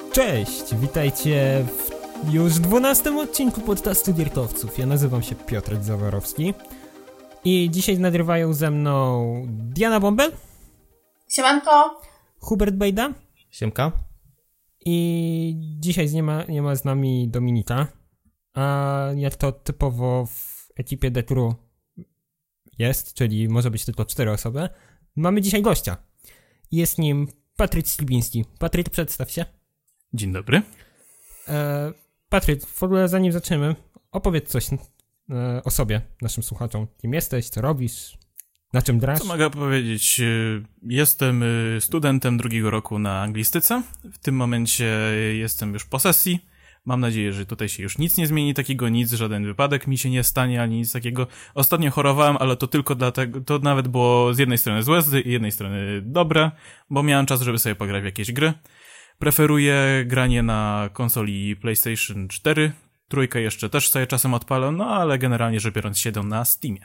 Cześć, witajcie w już 12 odcinku podcastu Gierkowców. Ja nazywam się Piotrek Zaworowski i dzisiaj nagrywają ze mną Diana Bąbel. Siemanko. Hubert Bejda. Siemka. I dzisiaj nie ma z nami Dominika, a jak to typowo w ekipie The Crew jest, czyli może być tylko 4 osoby, mamy dzisiaj gościa. Jest nim Patryk Slibiński. Patryk, przedstaw się. Dzień dobry. Patryk, w ogóle zanim zaczniemy, opowiedz coś o sobie naszym słuchaczom. Kim jesteś, co robisz, na czym grasz? Co mogę powiedzieć? Jestem studentem drugiego roku na anglistyce. W tym momencie jestem już po sesji. Mam nadzieję, że tutaj się już nic nie zmieni takiego, żaden wypadek mi się nie stanie, ani nic takiego. Ostatnio chorowałem, ale to tylko dlatego, to nawet było z jednej strony złe, z jednej strony dobre, bo miałem czas, żeby sobie pograć w jakieś gry. Preferuję granie na konsoli PlayStation 4, trójkę jeszcze też sobie czasem odpalę, no ale generalnie rzecz biorąc siedzę na Steamie.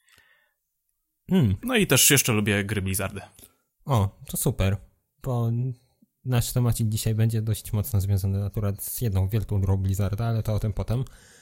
No i też jeszcze lubię gry Blizzarda. O, to super, bo nasz temacik dzisiaj będzie dość mocno związany akurat z jedną wielką grą Blizzarda, ale to o tym potem.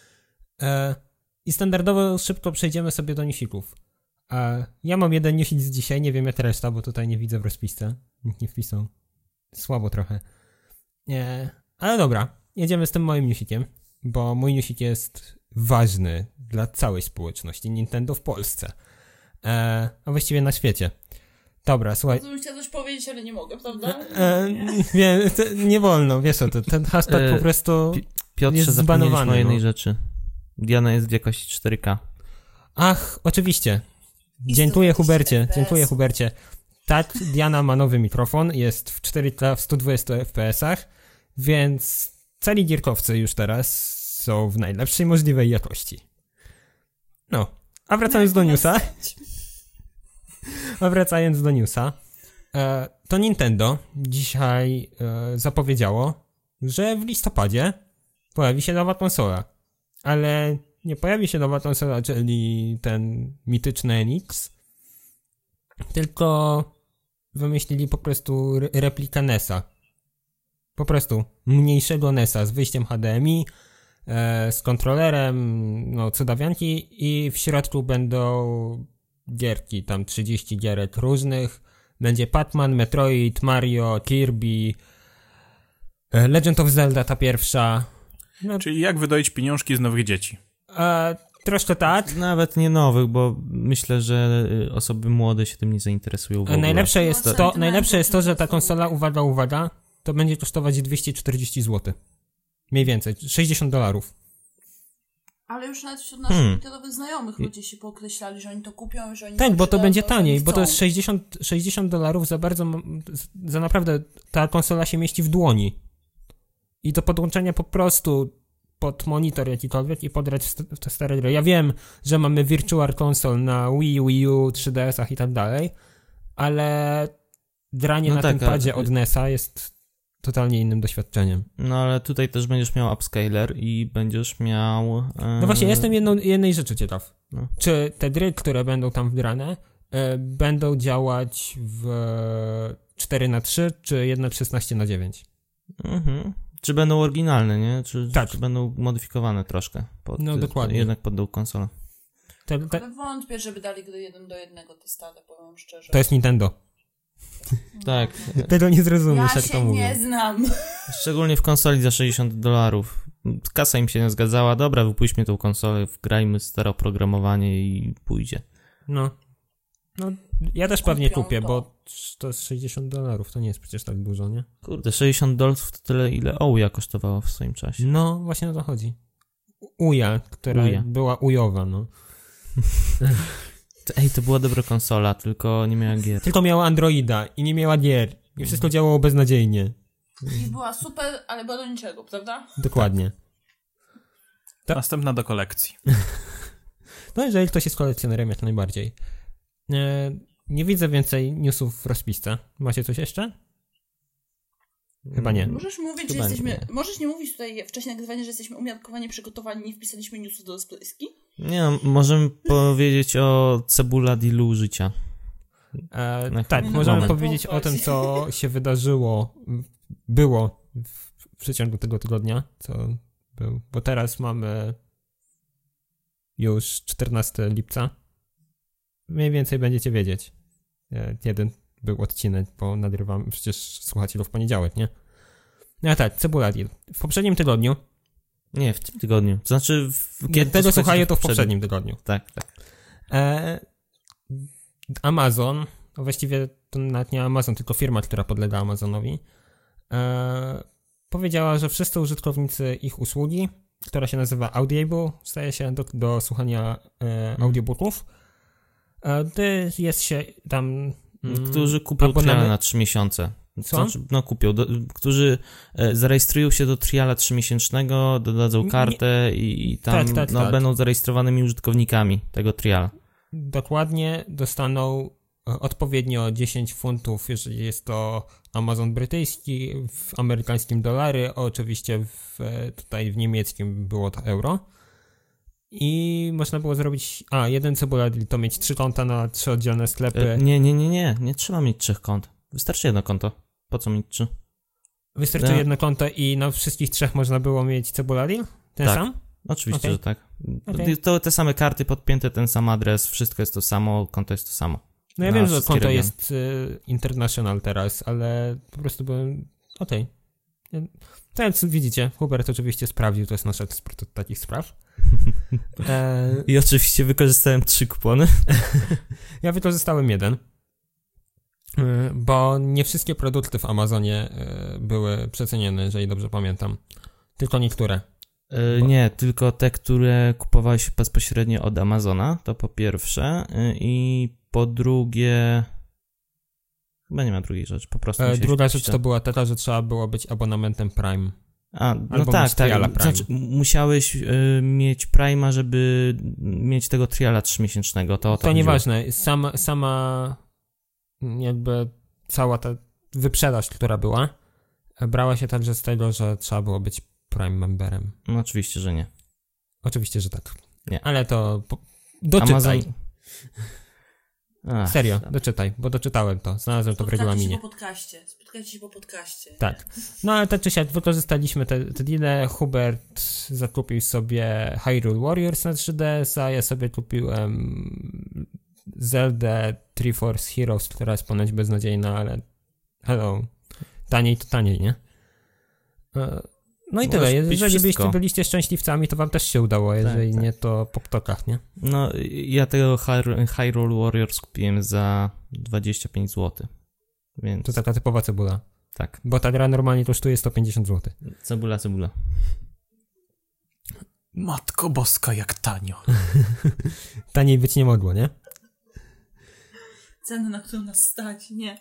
I standardowo szybko przejdziemy sobie do newsików. Ja mam jeden newsik z dzisiaj, nie wiem jak reszta, bo tutaj nie widzę w rozpisce. Nikt nie wpisał. Słabo trochę. Ale dobra, jedziemy z tym moim newsikiem, bo mój newsik jest ważny dla całej społeczności Nintendo w Polsce. A właściwie na świecie. Dobra, słuchaj. Bym chciała coś powiedzieć, ale nie mogę, prawda? Nie wolno, wiesz o to. Ten hashtag po prostu Piotrze, jest zbanowany. o jednej rzeczy. Diana jest w jakości 4K. Ach, oczywiście. Dziękuję Hubercie. Tak, Diana ma nowy mikrofon, jest w 4K w 120 fps-ach, więc cali gierkowcy już teraz są w najlepszej możliwej jakości. No, a wracając do newsa, to Nintendo dzisiaj zapowiedziało, że w listopadzie pojawi się nowa konsola, ale nie pojawi się nowa konsola, czyli ten mityczny NX, tylko wymyślili po prostu replikę NES-a. Po prostu mniejszego NES-a z wyjściem HDMI, z kontrolerem, no cudawianki i w środku będą gierki, tam 30 gierek różnych. Będzie Pac-Man, Metroid, Mario, Kirby, Legend of Zelda ta pierwsza. No. Czyli jak wydoić pieniążki z nowych dzieci? Troszkę tak. Nawet nie nowych, bo myślę, że osoby młode się tym nie zainteresują w ogóle. Najlepsze jest to, że ta konsola, uwaga, to będzie kosztować 240 zł. Mniej więcej, $60. Ale już nawet wśród naszych internetowych znajomych ludzie się pookreślali, że oni to kupią, że oni tak, bo to będzie to taniej, bo to jest $60 za naprawdę ta konsola się mieści w dłoni. I do podłączenia po prostu pod monitor jakikolwiek i podrać w te stare gry. Ja wiem, że mamy Virtual Console na Wii U, 3DS-ach i tak dalej, ale granie na tym padzie od NES-a jest totalnie innym doświadczeniem. No ale tutaj też będziesz miał upscaler i będziesz miał... No właśnie, jestem jednej rzeczy ciekaw. No. Czy te gry, które będą tam wgrane, będą działać w 4:3 czy 1:16:9? Czy będą oryginalne, nie? Tak. Czy będą modyfikowane troszkę? Dokładnie. Jednak pod tą konsolę. Ale wątpię, żeby dali gry 1:1 te stale, powiem szczerze. To jest Nintendo. Tak. Tego nie zrozumiesz, jak to mówią. Ja się nie znam. Szczególnie w konsoli za $60. Kasa im się nie zgadzała. Dobra, wypuśćmy tą konsolę, wgrajmy stare oprogramowanie i pójdzie. No, ja też pewnie kupię, bo to jest $60, to nie jest przecież tak dużo, nie? Kurde, $60 to tyle, ile Ouya kosztowała w swoim czasie. No, właśnie o to chodzi. Uja, która była ujowa, no. To była dobra konsola, tylko nie miała gier. Tylko miała Androida i nie miała gier. I wszystko działało beznadziejnie. I była super, ale była do niczego, prawda? Dokładnie. Następna do kolekcji. No, jeżeli ktoś jest kolekcjonerem, jak najbardziej. Nie widzę więcej newsów w rozpisce. Macie coś jeszcze? Chyba nie. Możesz mówić, że jesteśmy... Możesz nie mówić tutaj wcześniej nagrywania, że jesteśmy umiarkowanie przygotowani, nie wpisaliśmy newsów do rozpiski? Nie, możemy powiedzieć o Cebula Dilu życia. Tak, możemy powiedzieć o tym, co się wydarzyło, było w przeciągu tego tygodnia, co był, bo teraz mamy już 14 lipca. Mniej więcej będziecie wiedzieć. Jeden był odcinek, bo nagrywam, przecież słuchacie go w poniedziałek, nie? No tak, Cebula Deal. W poprzednim tygodniu. Nie, w tym tygodniu. To znaczy... Kiedy tego słuchacie, to w poprzednim tygodniu. Tak, tak. Amazon, właściwie to nawet nie Amazon, tylko firma, która podlega Amazonowi, powiedziała, że wszyscy użytkownicy ich usługi, która się nazywa Audible, staje się do słuchania audiobooków, jest się tam... Którzy kupią trial na 3 miesiące. Co? Znaczy, no kupią, którzy zarejestrują się do triala 3-miesięcznego, dodadzą kartę i tam tak. będą zarejestrowanymi użytkownikami tego triala. Dokładnie, dostaną odpowiednio 10 funtów, jeżeli jest to Amazon brytyjski, w amerykańskim dolary, oczywiście tutaj w niemieckim było to euro. I można było zrobić, jeden Cebula Deal to mieć 3 konta na 3 oddzielne sklepy. Nie trzeba mieć 3 kont. Wystarczy jedno konto. Po co mieć 3? Wystarczy jedno konto i na wszystkich 3 można było mieć Cebula Deal? Ten sam? Oczywiście, że tak. Okay. To te same karty podpięte, ten sam adres, wszystko jest to samo, konto jest to samo. No ja wiem, że konto jest international teraz, ale po prostu byłem... Okej. Tak jak widzicie, Hubert oczywiście sprawdził, to jest nasz ekspert od takich spraw. I oczywiście wykorzystałem 3 kupony. Ja wykorzystałem 1. Bo nie wszystkie produkty w Amazonie były przecenione, jeżeli dobrze pamiętam. Tylko niektóre. Nie, tylko te, które kupowałeś bezpośrednio od Amazona, to po pierwsze. I po drugie... Chyba nie ma drugiej rzeczy, po prostu... Druga rzecz to była taka, że trzeba było być abonamentem Prime. No tak. Triala Prime. Znaczy, musiałeś mieć Prime'a, żeby mieć tego triala 3-miesięcznego. To nieważne. Sama jakby cała ta wyprzedaż, która była, brała się także z tego, że trzeba było być Prime memberem. No oczywiście, że nie. Oczywiście, że tak. Nie. Ale to doczytaj. Amazon... Serio, doczytaj, bo doczytałem to. Znalazłem to w regulaminie. Spotkajcie się po podcaście. Tak. No ale tak czy siak wykorzystaliśmy te deale. Hubert zakupił sobie Hyrule Warriors na 3DS, a ja sobie kupiłem Zelda Triforce Heroes, która jest ponoć beznadziejna, ale hello. Taniej to taniej, nie? No i tyle. Jeżeli byliście szczęśliwcami, to wam też się udało. Jeżeli nie, to po ptokach, nie? No, ja tego Hyrule Warriors kupiłem za 25 zł. Więc... To taka typowa cebula. Tak. Bo ta gra normalnie kosztuje 150 zł. Cebula. Matko boska, jak tanio. Taniej być nie mogło, nie? Cena, na którą nas stać, nie?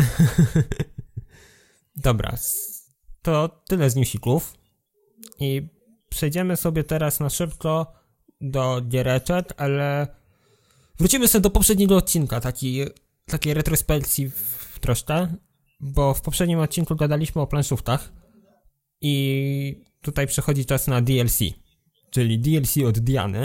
Dobra, to tyle z newsików i przejdziemy sobie teraz na szybko do giereczek, ale wrócimy sobie do poprzedniego odcinka, takiej retrospekcji troszkę, bo w poprzednim odcinku gadaliśmy o planszówkach i tutaj przychodzi czas na DLC, czyli DLC od Diany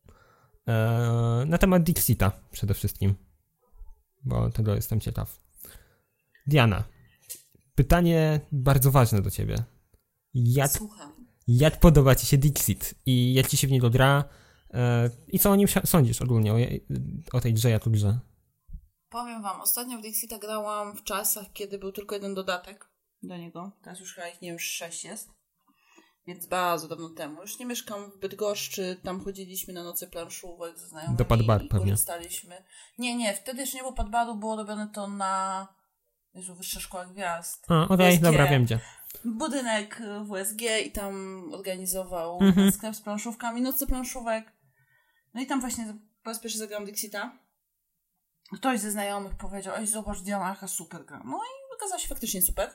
na temat Dixita przede wszystkim, bo tego jestem ciekaw. Diana, pytanie bardzo ważne do ciebie. Słucham. Jak podoba ci się Dixit i jak ci się w niego gra i co o nim sądzisz ogólnie, o tej grze jako grze? Powiem wam, ostatnio w Dixita grałam w czasach, kiedy był tylko jeden dodatek do niego. Teraz już chyba ich, nie wiem, 6 jest. Więc bardzo dawno temu. Już nie mieszkam w Bydgoszczy, tam chodziliśmy na noce planszówek ze znajomymi. Do Padbaru pewnie. Korzystaliśmy. Nie, wtedy jeszcze nie było Padbaru, było robione to na Wyższa Szkoła Gwiazd. Okej, dobra, wiem gdzie. Budynek WSG i tam organizował sklep z planszówkami, noce planszówek. No i tam właśnie po raz pierwszy zagrałam Dixita. Ktoś ze znajomych powiedział, oj zobacz Diana, jaka super gra. No i okazała się faktycznie super.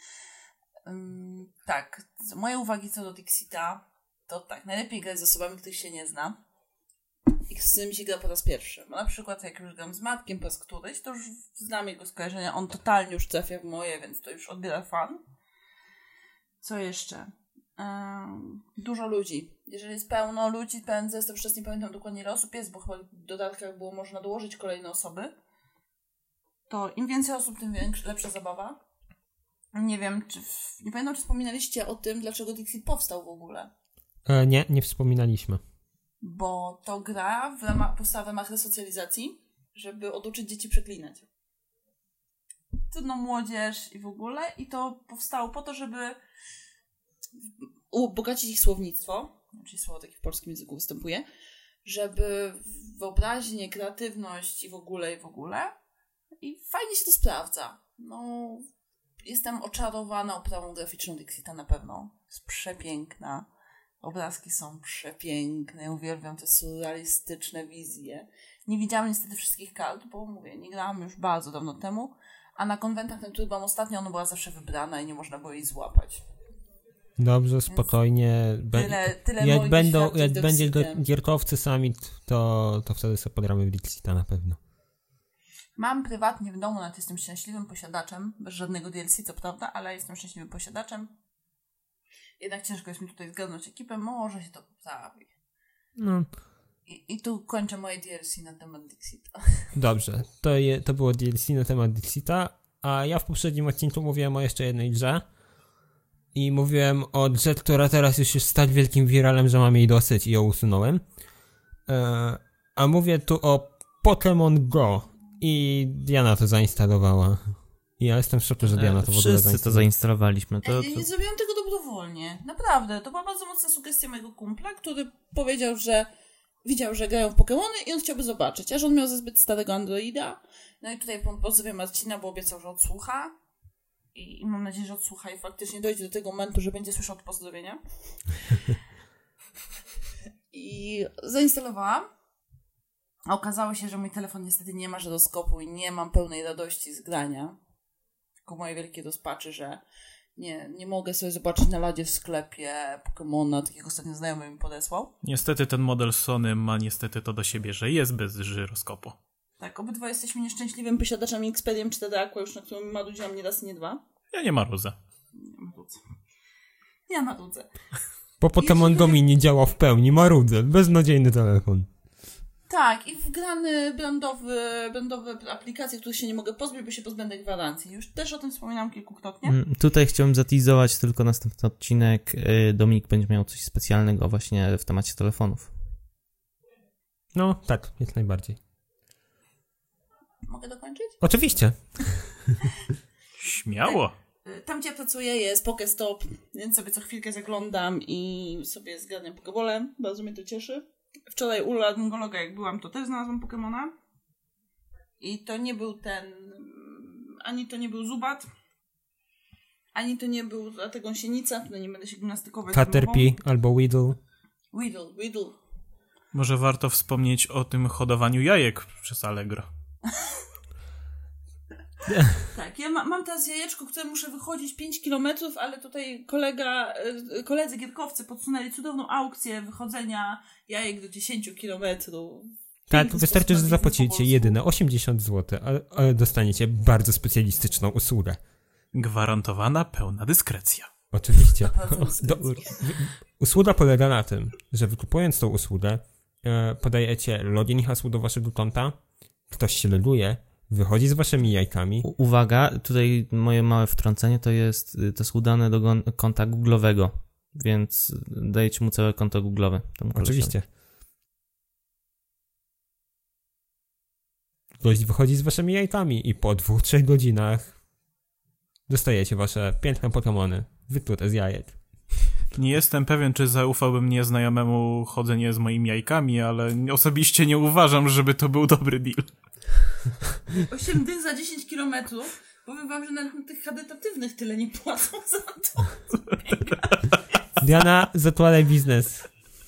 Tak, moje uwagi co do Dixita to tak, najlepiej grać z osobami, których się nie zna i z którymi się gra po raz pierwszy. Bo na przykład jak już gram z Matkiem po raz któryś, to już znam jego skojarzenia, on totalnie już trafia w moje, więc to już odbiera fan. Co jeszcze? Dużo ludzi. Jeżeli jest pełno ludzi, pełen zestaw, już nie pamiętam dokładnie ile osób jest, bo chyba w dodatkach było można dołożyć kolejne osoby, to im więcej osób, tym lepsza zabawa. Nie wiem, nie pamiętam, czy wspominaliście o tym, dlaczego Dixit powstał w ogóle. Nie wspominaliśmy. Bo to gra powstała w ramach resocjalizacji, żeby oduczyć dzieci przeklinać. Trudno młodzież i w ogóle. I to powstało po to, żeby ubogacić ich słownictwo, czyli słowo takie w polskim języku występuje, żeby wyobraźnię, kreatywność i w ogóle. I fajnie się to sprawdza. No, jestem oczarowana oprawą graficzną Dixita na pewno. Jest przepiękna. Obrazki są przepiękne. Uwielbiam te surrealistyczne wizje. Nie widziałam niestety wszystkich kart, bo mówię, nie grałam już bardzo dawno temu, a na konwentach, na których byłam ostatnio, ona była zawsze wybrana i nie można było jej złapać. Dobrze, spokojnie. Tyle jak będzie gierkowcy summit, to wtedy sobie podramy w Dixita na pewno. Mam prywatnie w domu, nawet jestem szczęśliwym posiadaczem, bez żadnego DLC, co prawda, ale jestem szczęśliwym posiadaczem. Jednak ciężko jest mi tutaj zgadnąć ekipę, może się to poprawi. No. I tu kończę moje DLC na temat Dixita. Dobrze, to było DLC na temat Dixita, a ja w poprzednim odcinku mówiłem o jeszcze jednej grze i mówiłem o grze, która teraz już jest tak wielkim wiralem, że mam jej dosyć i ją usunąłem. A mówię tu o Pokémon Go i Diana to zainstalowała. I ja jestem w szoku, że Diana to w ogóle zainstalowała. Wszyscy to zainstalowaliśmy. Ja nie zrobiłam tego dobrowolnie. Naprawdę. To była bardzo mocna sugestia mojego kumpla, który powiedział, że widział, że grają w Pokémony i on chciałby zobaczyć, a że on miał za zbyt starego Androida. No i tutaj pozdrawiam Marcina, bo obiecał, że odsłucha. I mam nadzieję, że odsłucha i faktycznie dojdzie do tego momentu, że będzie słyszał to pozdrowienia. I zainstalowałam. A okazało się, że mój telefon niestety nie ma żyroskopu i nie mam pełnej radości z grania. Tylko moje wielkie rozpaczy, że nie mogę sobie zobaczyć na ladzie w sklepie Pokemona, takiego ostatnio znajomy mi podesłał. Niestety ten model Sony ma niestety to do siebie, że jest bez żyroskopu. Tak, obydwa jesteśmy nieszczęśliwymi posiadaczami Xpedium 4 Aqua, już na którym marudziłam nie raz i nie dwa. Ja nie marudzę. Ja marudzę. Bo Pokémon Go mi nie działa w pełni, marudzę, beznadziejny telefon. Tak, i wgrane brandowe aplikacje, których się nie mogę pozbyć, bo się pozbędę gwarancji. Już też o tym wspominałam kilkukrotnie. Tutaj chciałbym zateasować tylko następny odcinek. Dominik będzie miał coś specjalnego właśnie w temacie telefonów. No, tak, jak najbardziej. Mogę dokończyć? Oczywiście. Śmiało. Tam, gdzie ja pracuję, jest Pokestop, więc sobie co chwilkę zaglądam i sobie zgarniam Pokebole. Bardzo mnie to cieszy. Wczoraj u laryngologa, jak byłam, to też znalazłam Pokemona. I to nie był ani to nie był Zubat, ani to nie był ta gąsienica, no nie będę się gimnastykować. Caterpie albo Weedle. Weedle. Może warto wspomnieć o tym hodowaniu jajek przez Allegro. Tak, ja mam teraz jajeczko, które muszę wychodzić 5 km, ale tutaj koledzy gierkowcy podsunęli cudowną aukcję wychodzenia jajek do 10 km. Tak, wystarczy, że zapłacicie jedyne 80 zł, ale dostaniecie bardzo specjalistyczną usługę. Gwarantowana pełna dyskrecja. Oczywiście. Usługa polega na tym, że wykupując tą usługę, podajecie login i hasło do waszego konta, ktoś się loguje, wychodzi z waszymi jajkami. Uwaga, tutaj moje małe wtrącenie to jest udane do konta Google'owego, więc dajecie mu całe konto Google'owe. Oczywiście. Gość wychodzi z waszymi jajkami i po 2-3 godzinach dostajecie wasze piękne Pokemony wyklute z jajek. Nie jestem pewien, czy zaufałbym nieznajomemu chodzenie z moimi jajkami, ale osobiście nie uważam, żeby to był dobry deal. 8 dych za 10 km. Powiem wam, że nawet na tych charytatywnych tyle nie płacą za to. Diana, zatłalaj biznes.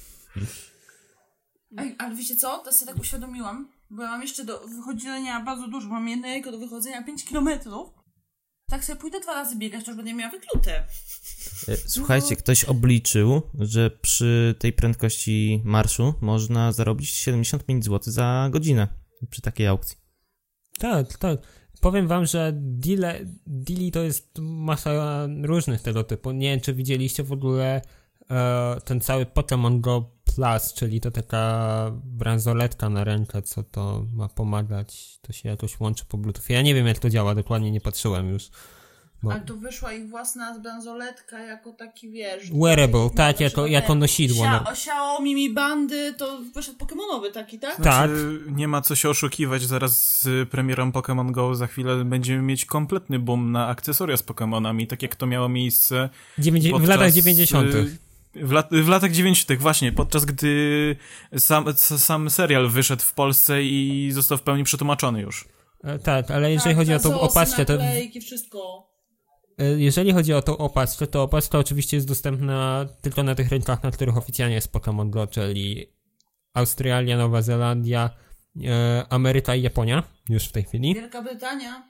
Ej, ale wiecie co? To sobie tak uświadomiłam, bo ja mam jeszcze do wychodzenia bardzo dużo. Mam jedno jajko do wychodzenia 5 km. Tak sobie pójdę 2 razy biegać, to już będę miała wyklute. Słuchajcie, ktoś obliczył, że przy tej prędkości marszu można zarobić 75 zł za godzinę przy takiej aukcji. Tak. Powiem wam, że deali to jest masa różnych tego typu. Nie wiem, czy widzieliście w ogóle ten cały Pokémon Go Plus, czyli to taka bransoletka na rękę, co to ma pomagać. To się jakoś łączy po Bluetooth. Ja nie wiem, jak to działa, dokładnie nie patrzyłem już. Ale to wyszła ich własna bransoletka jako taki, wiesz... Wearable, tak, jako nosidło. Xiaomi Mi Bandy, to wyszedł pokemonowy taki, tak? Tak. Nie ma co się oszukiwać, zaraz z premierą Pokémon Go za chwilę będziemy mieć kompletny boom na akcesoria z Pokémonami, tak jak to miało miejsce w latach 90. W latach 90. właśnie, podczas gdy sam serial wyszedł w Polsce i został w pełni przetłumaczony już. Tak, ale jeżeli chodzi o tą opaczkę, to... wszystko. Jeżeli chodzi o tą opaczkę, to opaczka oczywiście jest dostępna tylko na tych rynkach, na których oficjalnie jest Pokémon Go, czyli Australia, Nowa Zelandia, Ameryka i Japonia już w tej chwili. Wielka Brytania.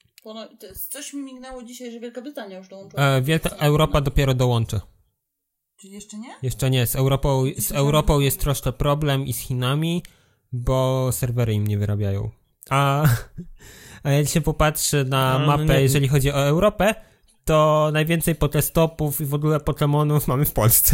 Coś mi mignęło dzisiaj, że Wielka Brytania już dołączyła. Europa dopiero dołączy. Czyli jeszcze nie? Jeszcze nie. Z Europą jest troszkę problem i z Chinami, bo serwery im nie wyrabiają. A jak się popatrzy na mapę, jeżeli chodzi o Europę, to najwięcej pokestopów i w ogóle Pokemonów mamy w Polsce.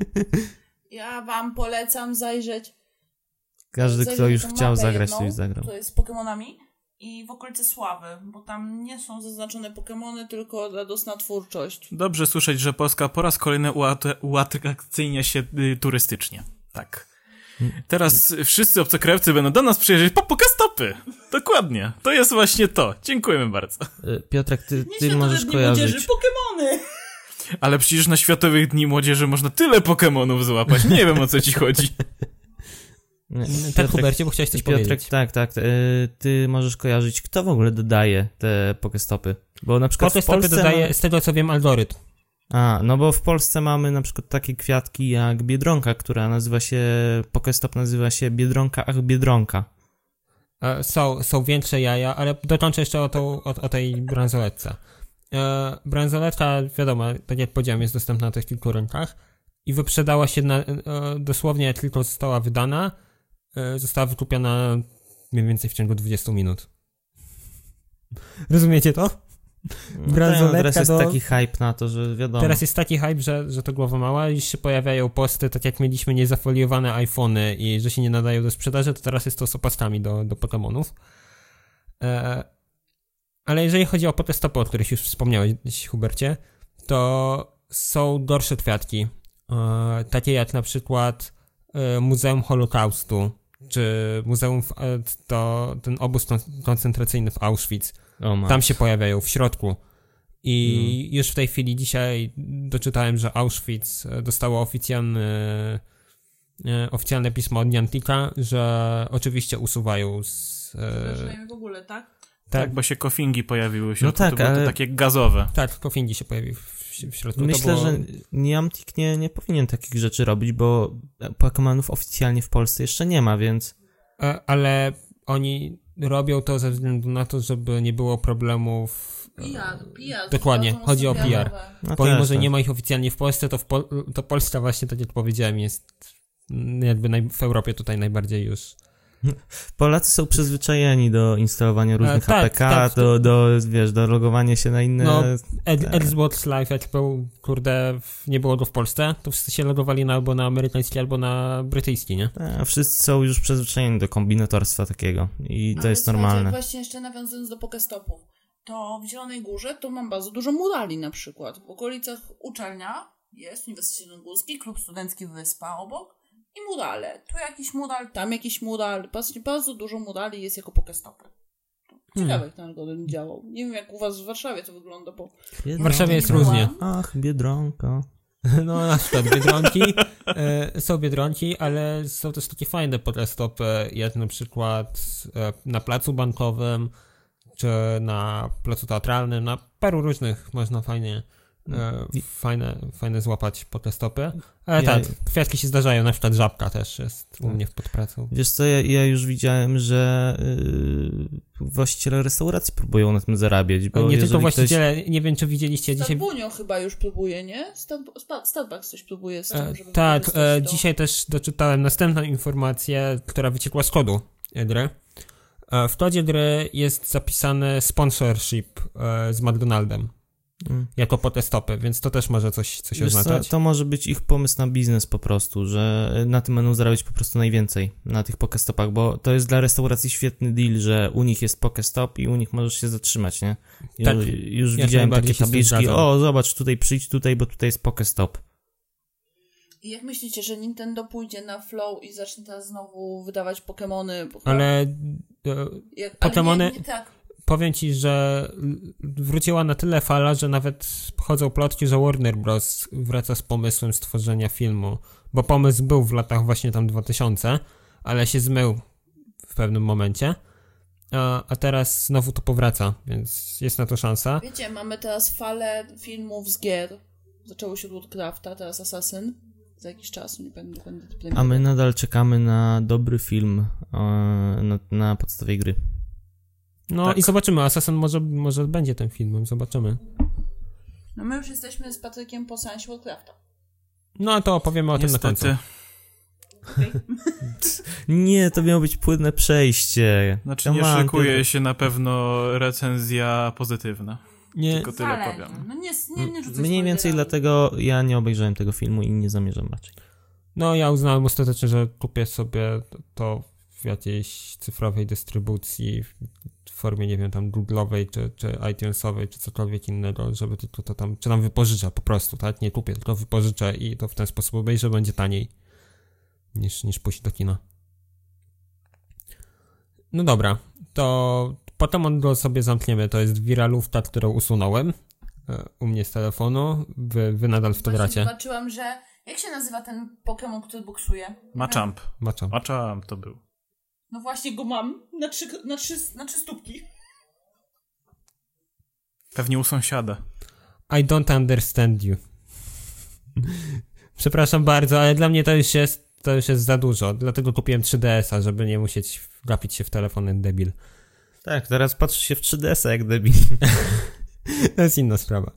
Ja wam polecam zajrzeć. Każdy, kto już chciał zagrać, to już zagrał. To jest z Pokemonami i w okolicy Sławy, bo tam nie są zaznaczone Pokemony, tylko radosna twórczość. Dobrze słyszeć, że Polska po raz kolejny uatrakcyjnia się turystycznie. Tak. Teraz wszyscy obcokrajowcy będą do nas przyjeżdżać po pokestopy. Dokładnie. To jest właśnie to. Dziękujemy bardzo. Piotrek, ty możesz kojarzyć. Młodzieży, Pokemony! Ale przecież na Światowych Dni Młodzieży można tyle Pokemonów złapać. Nie wiem, o co ci chodzi. Tak, Hubercie, bo chciałeś coś powiedzieć. Tak. Ty możesz kojarzyć, kto w ogóle dodaje te pokestopy. Bo na przykład Pokestopy w Polsce dodaje, z tego co wiem, algorytm. No bo w Polsce mamy na przykład takie kwiatki jak Biedronka, która Pokestop nazywa się Biedronka, ach Biedronka. Są większe jaja, ale dokończę jeszcze o tej bransoletce. Bransoletka, wiadomo, tak jak powiedziałem, jest dostępna na tych kilku rynkach i wyprzedała się dosłownie, jak tylko została wydana, została wykupiona mniej więcej w ciągu 20 minut. Rozumiecie to? Teraz jest taki hype na to, że wiadomo. Teraz jest taki hype, że to głowa mała. Już się pojawiają posty, tak jak mieliśmy niezafoliowane iPhony i że się nie nadają do sprzedaży, to teraz jest to z opaskami do Pokemonów. Ale jeżeli chodzi o pokestopy, o których już wspomniałeś, Hubercie, to są gorsze kwiatki. Takie jak na przykład Muzeum Holokaustu, czy Muzeum, ten obóz koncentracyjny w Auschwitz. Tam się pojawiają w środku. I już w tej chwili dzisiaj doczytałem, że Auschwitz dostało oficjalne pismo od Niantica, że oczywiście usuwają w ogóle, tak? Tak, bo się kofingi pojawiły się. No tak, ale... to takie gazowe. Tak, kofingi się pojawiły w środku. Myślę, że Niantic nie powinien takich rzeczy robić, bo Pokemonów oficjalnie w Polsce jeszcze nie ma, więc... Ale oni robią to ze względu na to, żeby nie było problemów. PR. Dokładnie, chodzi o PR. Pomimo, że tak. nie ma ich oficjalnie w Polsce, to Polska właśnie, tak jak powiedziałem, jest jakby w Europie tutaj najbardziej już. Polacy są przyzwyczajeni do instalowania różnych APK, do logowania się na inne... Xbox Live, jak był, nie było go w Polsce, to wszyscy się logowali albo na amerykański, albo na brytyjski, nie? Wszyscy są już przyzwyczajeni do kombinatorstwa takiego i to jest normalne. Właśnie jeszcze nawiązując do pokestopów, to w Zielonej Górze to mam bardzo dużo murali na przykład. W okolicach uczelnia jest Uniwersytet Zielonogórski, klub studencki Wyspa obok i murale. Tu jakiś mural, tam jakiś mural. Bardzo dużo murali jest jako pokestopy. Ciekawe, jak ten algorytm działał. Nie wiem, jak u was w Warszawie to wygląda, bo... W Warszawie jest różnie. Ach, Biedronka. No, na przykład Biedronki. Są Biedronki, ale są też takie fajne pokestopy, jak na przykład na Placu Bankowym, czy na Placu Teatralnym, na paru różnych można fajne złapać pokestopy. Ale tak, kwiatki się zdarzają, na przykład żabka też jest u mnie pod pracą. Wiesz co, ja już widziałem, że właściciele restauracji próbują na tym zarabiać. Bo nie tylko właściciele, nie wiem czy widzieliście dzisiaj... Starbucks chyba już próbuje, nie? Starbucks coś próbuje z tym, żeby... Tak, dzisiaj też doczytałem następną informację, która wyciekła z kodu gry. W kodzie gry jest zapisane sponsorship z McDonaldem. jako potestopy, więc to też może coś Wiesz oznaczać. co, to może być ich pomysł na biznes po prostu, że na tym będą zarabiać po prostu najwięcej, na tych pokestopach, bo to jest dla restauracji świetny deal, że u nich jest pokestop i u nich możesz się zatrzymać, nie? Tak, Już jak widziałem najbardziej takie się z tym tabliczki, zgadzam. o zobacz, tutaj przyjdź tutaj, bo tutaj jest pokestop. I jak myślicie, że Nintendo pójdzie na flow i zacznie teraz znowu wydawać Pokemony? Ale Pokemony, Ale nie tak. powiem ci, że wróciła na tyle fala, że nawet chodzą plotki, że Warner Bros. Wraca z pomysłem stworzenia filmu, bo pomysł był w latach właśnie tam 2000, ale się zmył w pewnym momencie, a teraz znowu to powraca, więc jest na to szansa. Wiecie, mamy teraz falę filmów z gier. Zaczęło się od Woodcrafta, teraz Assassin. Za jakiś czas, nie będę A my nadal czekamy na dobry film na podstawie gry. No Tak. i zobaczymy, Assassin może będzie tym filmem, zobaczymy. No my już jesteśmy z Patrykiem po seansie Woodcrafta. No to opowiemy o tym na końcu. Niestety. Okay. Nie, to miało być płynne przejście. Znaczy nie szykuje się na pewno recenzja pozytywna. Nie, Tylko tyle Wcale. powiem. No nie rzucaj Mniej więcej spoilerami. dlatego ja nie obejrzałem tego filmu i nie zamierzam raczej. no ja uznałem ostatecznie, że kupię sobie to w jakiejś cyfrowej dystrybucji w formie, nie wiem, tam Google'owej, czy iTunesowej, czy cokolwiek innego, żeby tylko to tam, czy tam wypożyczę po prostu, tak? Nie kupię, tylko wypożyczę i to w ten sposób obejrzę, będzie taniej niż pójść do kina. No dobra, to potem go sobie zamkniemy. To jest wiralówka, którą usunąłem u mnie z telefonu. Wy nadal w to Właśnie gracie. zobaczyłam, że... Jak się nazywa ten Pokémon, który buksuje? Machamp. Maczam. Machamp to był. No właśnie go mam na trzy stópki. Pewnie u sąsiada. I don't understand you. Przepraszam bardzo, ale dla mnie to już jest za dużo. Dlatego kupiłem 3DS-a, żeby nie musieć gapić się w telefon, debil. Tak, teraz patrzy się w 3DS jak debil. To jest inna sprawa.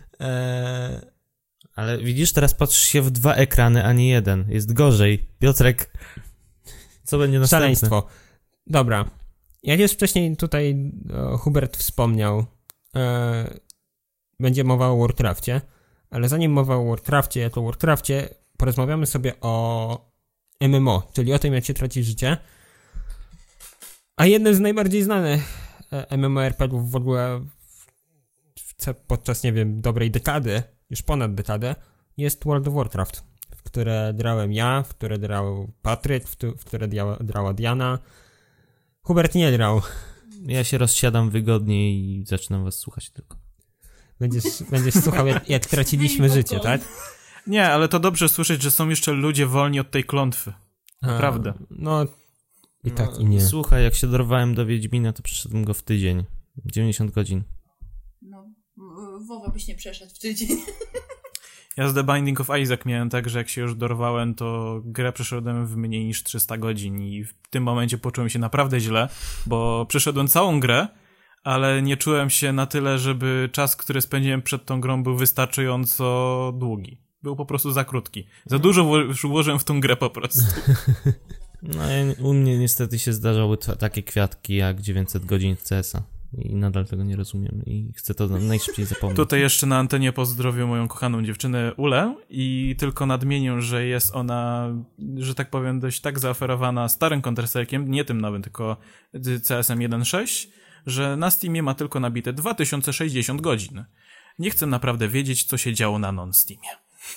Ale widzisz, teraz patrzysz się w 2 ekrany, a nie jeden. Jest gorzej. Piotrek, co będzie następne? Szaleństwo. Dobra. Jak już wcześniej tutaj Hubert wspomniał, będzie mowa o Warcrafcie, ale zanim mowa o Warcrafcie, to o Warcrafcie porozmawiamy sobie o MMO, czyli o tym, jak się traci życie. A jednym z najbardziej znanych MMORPG-ów w ogóle podczas, nie wiem, dobrej dekady, już ponad dekadę, jest World of Warcraft, w które grałem ja, w które grał Patryk, w które grała Diana. Hubert nie grał. Ja się rozsiadam wygodnie i zaczynam was słuchać tylko. Będziesz słuchał, jak traciliśmy życie, tak? Nie, ale to dobrze słyszeć, że są jeszcze ludzie wolni od tej klątwy. Naprawdę. No, i tak, i nie. Słuchaj, jak się dorwałem do Wiedźmina, to przeszedłem go w tydzień. 90 godzin. No, WoWa byś nie przeszedł w tydzień. Ja z The Binding of Isaac miałem tak, że jak się już dorwałem, to grę przeszedłem w mniej niż 300 godzin i w tym momencie poczułem się naprawdę źle, bo przeszedłem całą grę, ale nie czułem się na tyle, żeby czas, który spędziłem przed tą grą, był wystarczająco długi. Był po prostu za krótki. Za dużo włożyłem w tą grę po prostu. No u mnie niestety się zdarzały takie kwiatki jak 900 godzin w CS-a. I nadal tego nie rozumiem i chcę to najszybciej zapomnieć. Tutaj jeszcze na antenie pozdrowię moją kochaną dziewczynę Ulę i tylko nadmienię, że jest ona, że tak powiem, dość tak zaoferowana starym Counter-Strike'iem, nie tym nowym, tylko CS-em 1.6, że na Steamie ma tylko nabite 2060 godzin. Nie chcę naprawdę wiedzieć, co się działo na non-Steamie.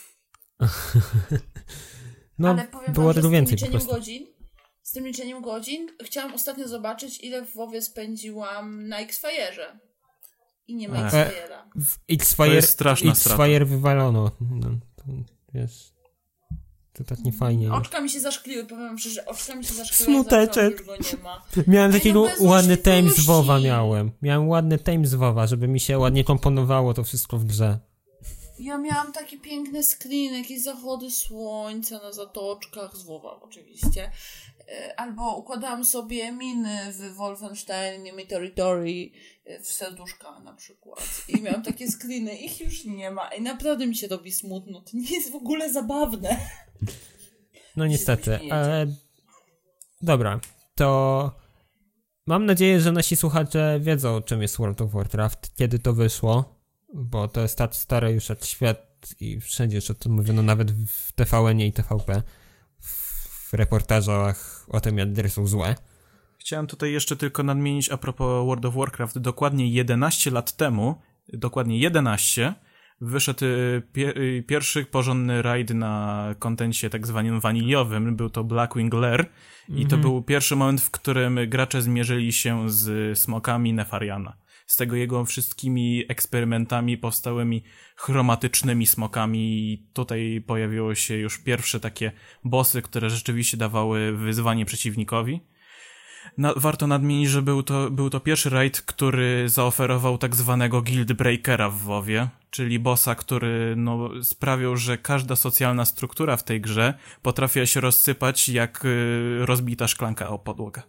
No, ale powiem było wam, że tego więcej po z tym liczeniem godzin chciałam ostatnio zobaczyć, ile w WoWie spędziłam na X-Fire'ze. I nie ma X-Fire'a. W To jest straszna X-Fire wywalono. No, to, wiesz, to tak nie fajnie. Oczka mi się zaszkliły, powiem szczerze, że oczka mi się zaszkliły. Smuteczek. Już go nie ma. Miałem takiego bez ładny oczywistości. time z WoWa Miałem ładny time z WoWa, żeby mi się ładnie komponowało to wszystko w grze. Ja miałam taki piękny screen, jakieś zachody słońca na zatoczkach z WoWa oczywiście. Albo układałam sobie miny w Wolfenstein, My Territory, w serduszka na przykład. I miałam takie screeny, ich już nie ma. I naprawdę mi się robi smutno. To nie jest w ogóle zabawne. No niestety, ale dobra, to mam nadzieję, że nasi słuchacze wiedzą, czym jest World of Warcraft, kiedy to wyszło. bo to jest tak stare już jak świat i wszędzie już o tym mówiono, nawet w TVN-ie i TVP, w reportażach o tym, jak gry są złe. Chciałem tutaj jeszcze tylko nadmienić a propos World of Warcraft. Dokładnie 11 lat temu, dokładnie 11, wyszedł pierwszy porządny raid na kontencie tak zwanym waniliowym. Był to Blackwing Lair i to był pierwszy moment, w którym gracze zmierzyli się z smokami Nefariana. Z tego jego wszystkimi eksperymentami powstałymi chromatycznymi smokami. Tutaj pojawiło się już pierwsze takie bossy, które rzeczywiście dawały wyzwanie przeciwnikowi. Warto nadmienić, że był to pierwszy raid, który zaoferował tak zwanego Guild Breakera w WoWie, czyli bossa, który sprawiał, że każda socjalna struktura w tej grze potrafiła się rozsypać jak rozbita szklanka o podłogę.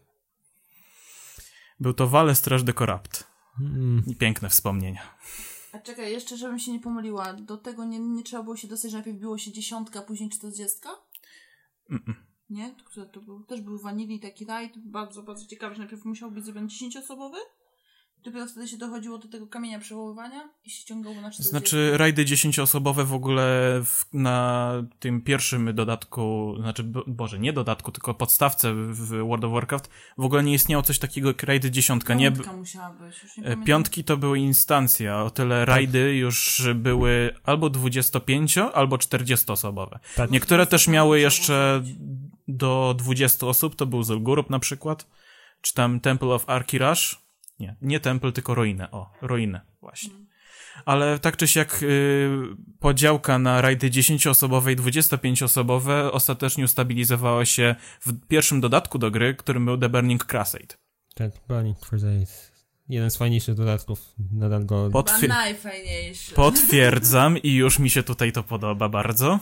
Był to Vale Strash the Corrupt. I piękne wspomnienia. A czekaj, jeszcze żebym się nie pomyliła, do tego nie trzeba było się dostać, że najpierw było się 10, a później 40? Nie? Który to był? Też był Vanilli taki raid, bardzo, bardzo ciekawy, że najpierw musiał być zrobiony 10-osobowy, dopiero wtedy się dochodziło do tego kamienia przewoływania i się ściągało na 40. Znaczy rajdy 10-osobowe w ogóle na tym pierwszym dodatku, nie dodatku, tylko podstawce w World of Warcraft w ogóle nie istniało coś takiego jak rajdy 10. Piątka musiała być. Już nie pamiętam. Piątki to były instancje, o tyle rajdy już były albo 25, albo 40-osobowe. Tak. Niektóre też miały jeszcze do 20 osób, to był Zul'Gurub na przykład, czy tam Temple of Arkirash. Nie Temple, tylko Ruinę właśnie. Ale tak czy siak podziałka na rajdy 10-osobowe i 25-osobowe ostatecznie ustabilizowała się w pierwszym dodatku do gry, którym był The Burning Crusade. Tak, Burning Crusade. Jeden z fajniejszych dodatków. Nadal go... Najfajniejszy. Potwierdzam i już mi się tutaj to podoba bardzo.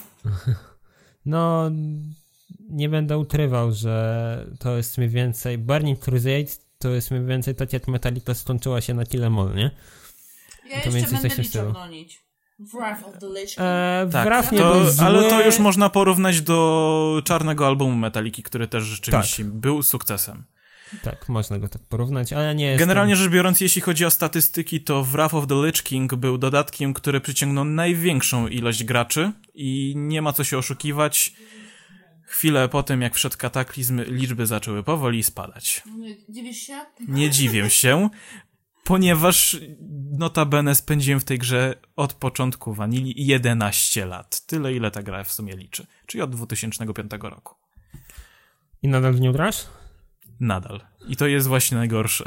No, nie będę ukrywał, że to jest mniej więcej... Burning Crusade to jest mniej więcej tak jak Metallica skończyła się na Kill 'Em All, nie? Ja to jeszcze będę Licha bronić. Wrath of the Lich King. Tak, nie był zły. Ale to już można porównać do czarnego albumu Metalliki, który też rzeczywiście był sukcesem. Tak, można go tak porównać, ale nie jest... Generalnie rzecz biorąc, jeśli chodzi o statystyki, to Wrath of the Lich King był dodatkiem, który przyciągnął największą ilość graczy i nie ma co się oszukiwać. Chwilę po tym, jak wszedł kataklizm, liczby zaczęły powoli spadać. Dziwisz się? Nie dziwię się, ponieważ notabene spędziłem w tej grze od początku Vanilli 11 lat. Tyle, ile ta gra w sumie liczy. Czyli od 2005 roku. I nadal w nią grasz? Nadal. I to jest właśnie najgorsze.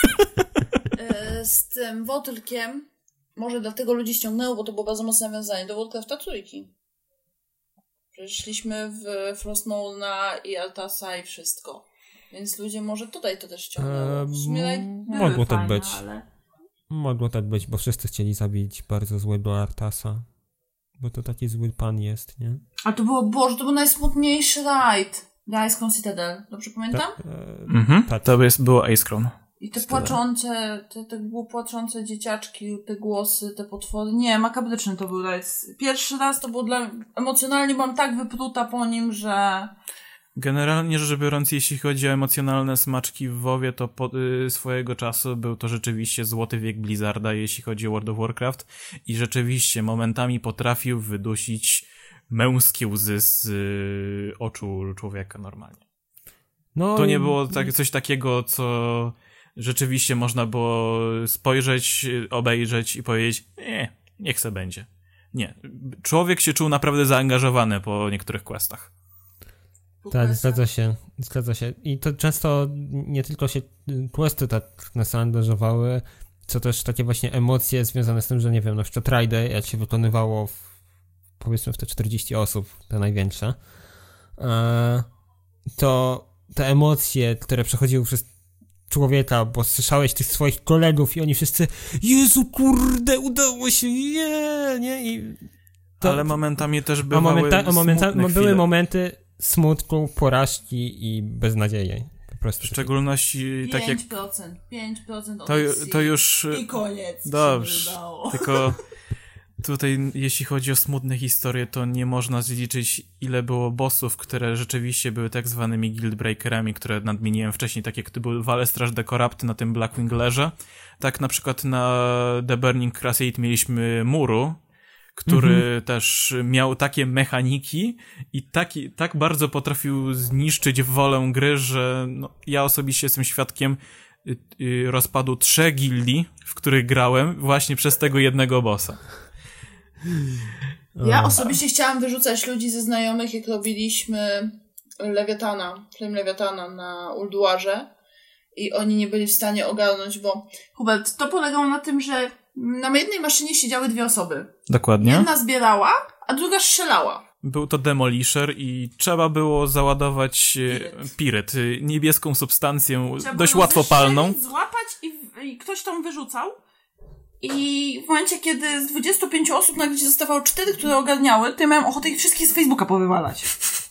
Z tym Wotylkiem może dlatego ludzi ściągnęło, bo to było bardzo mocne nawiązanie do Warcrafta trójki. Przecież szliśmy w Frostmourna i Altasa i wszystko. Więc ludzie może tutaj to też ściągnęło. Mogło tak być. Ale... Mogło tak być, bo wszyscy chcieli zabić bardzo złego Artasa. Bo to taki zły pan jest, nie? A to było, Boże, to był najsmutniejszy raid. Icecrown Citadel. Dobrze pamiętam? Tak. To było Icecrown. I te płaczące, te było płaczące dzieciaczki, te głosy, te potwory. Nie, makabryczny to był raid. Pierwszy raz to było emocjonalnie byłam tak wypruta po nim, że... Generalnie rzecz biorąc, jeśli chodzi o emocjonalne smaczki w WoWie, to swojego czasu był to rzeczywiście złoty wiek Blizzarda, jeśli chodzi o World of Warcraft i rzeczywiście momentami potrafił wydusić męskie łzy z oczu człowieka normalnie. No, to nie było coś takiego, co rzeczywiście można było spojrzeć, obejrzeć i powiedzieć, niech se będzie. Nie. Człowiek się czuł naprawdę zaangażowany po niektórych questach. Tak, zgadza się. I to często nie tylko się questy tak nas zaangażowały, co też takie właśnie emocje związane z tym, że nie wiem, na przykład rajdy, jak się wykonywało powiedzmy w te 40 osób, te największe, to te emocje, które przechodziły przez człowieka, bo słyszałeś tych swoich kolegów i oni wszyscy Jezu, kurde, udało się, nie? I to, ale momentami też bywały były momenty smutku, porażki i beznadziei. Po prostu. W szczególności 5%, tak jak... 5% to już... I koniec. Dobrze. Tylko Tutaj, jeśli chodzi o smutne historie, to nie można zliczyć, ile było bossów, które rzeczywiście były tak zwanymi guildbreakerami, które nadmieniłem wcześniej, tak jak to był Valestrash the Corrupt na tym Blackwinglerze. Tak na przykład na The Burning Crusade mieliśmy Muru, który też miał takie mechaniki i tak bardzo potrafił zniszczyć wolę gry, że ja osobiście jestem świadkiem rozpadu 3 gildii, w których grałem właśnie przez tego jednego bossa. Ja osobiście chciałam wyrzucać ludzi ze znajomych, jak robiliśmy Flame Leviathana na Ulduarze i oni nie byli w stanie ogarnąć, bo Hubert, to polegało na tym, że na jednej maszynie siedziały 2 osoby. Dokładnie. Jedna zbierała, a druga strzelała. Był to Demolisher i trzeba było załadować Piret, niebieską substancję, Trzeba dość było łatwopalną. złapać i ktoś tam wyrzucał. I w momencie, kiedy z 25 osób nagle się zostawało 4, które ogarniały, to ja miałem ochotę ich wszystkich z Facebooka powywalać.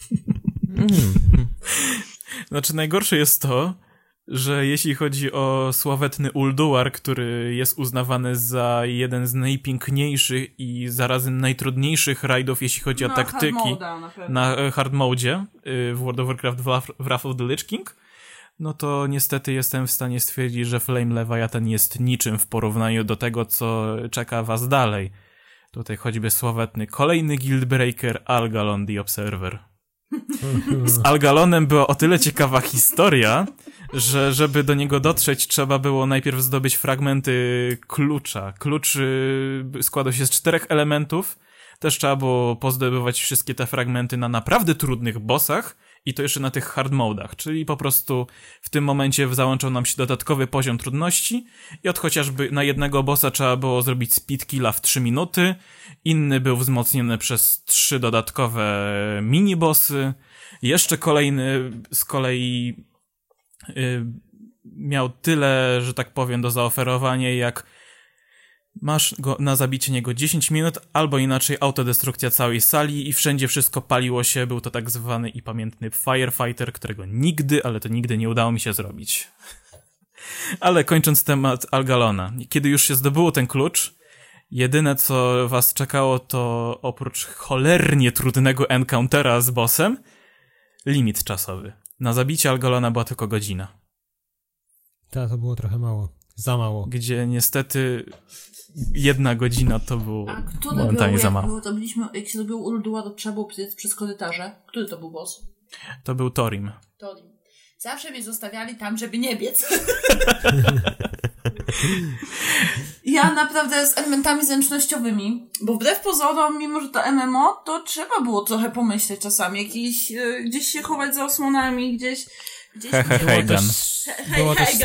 Znaczy, najgorsze jest to, że jeśli chodzi o sławetny Ulduar, który jest uznawany za jeden z najpiękniejszych i zarazem najtrudniejszych rajdów, jeśli chodzi o taktyki na hard modzie w World of Warcraft Wrath of the Lich King, no to niestety jestem w stanie stwierdzić, że Flame Leviathan jest niczym w porównaniu do tego, co czeka was dalej. Tutaj choćby sławetny kolejny Guildbreaker, Algalon the Observer. Z Algalonem była o tyle ciekawa historia, że żeby do niego dotrzeć, trzeba było najpierw zdobyć fragmenty klucza. Klucz składał się z 4 elementów. Też trzeba było pozdobywać wszystkie te fragmenty na naprawdę trudnych bossach i to jeszcze na tych hard modach, czyli po prostu w tym momencie załączał nam się dodatkowy poziom trudności i od chociażby na jednego bossa trzeba było zrobić speed killa w 3 minuty, inny był wzmocniony przez 3 dodatkowe minibossy, jeszcze kolejny z kolei miał tyle, że tak powiem, do zaoferowania, jak masz go na zabicie niego 10 minut, albo inaczej autodestrukcja całej sali i wszędzie wszystko paliło się. Był to tak zwany i pamiętny Firefighter, którego nigdy nie udało mi się zrobić. Ale kończąc temat Algalona, kiedy już się zdobyło ten klucz, jedyne co was czekało to oprócz cholernie trudnego encountera z bossem, limit czasowy. Na zabicie Algalona była tylko godzina. Tak, to było trochę mało. Za mało. Gdzie niestety 1 godzina to było momentalnie za mało. Jak się robił Ulduar, to trzeba było przez korytarze. Który to był boss? To był Torim. Zawsze mnie zostawiali tam, żeby nie biec. Ja naprawdę z elementami zręcznościowymi, bo wbrew pozorom, mimo że to MMO, to trzeba było trochę pomyśleć czasami. Gdzieś się chować za osłonami, gdzieś Było też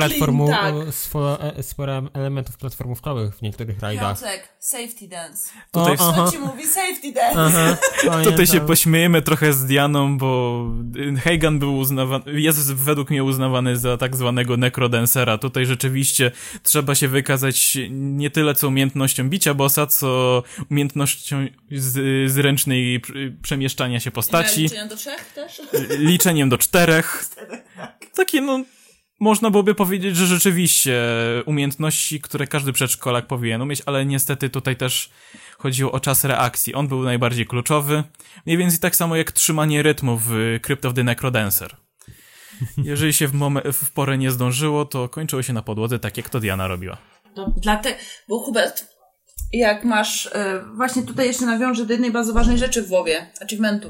sporo elementów platformówkowych w niektórych rajdach. Piotrek, safety dance. Tutaj Co ci mówi safety dance? Tutaj się pośmiejemy trochę z Dianą, bo Heigan był jest według mnie uznawany za tak zwanego necrodancera. Tutaj rzeczywiście trzeba się wykazać nie tyle co umiejętnością bicia bossa, co umiejętnością zręcznej przemieszczania się postaci. Liczeniem do 3 też? Liczeniem do 4. Takie, można byłoby powiedzieć, że rzeczywiście umiejętności, które każdy przedszkolak powinien umieć, ale niestety tutaj też chodziło o czas reakcji. On był najbardziej kluczowy, mniej więcej tak samo jak trzymanie rytmu w Crypt of the Necrodancer. Jeżeli się w porę nie zdążyło, to kończyło się na podłodze, tak jak to Diana robiła. Bo Hubert, jak masz, właśnie tutaj jeszcze nawiążę do jednej bardzo ważnej rzeczy w WoWie, achievementów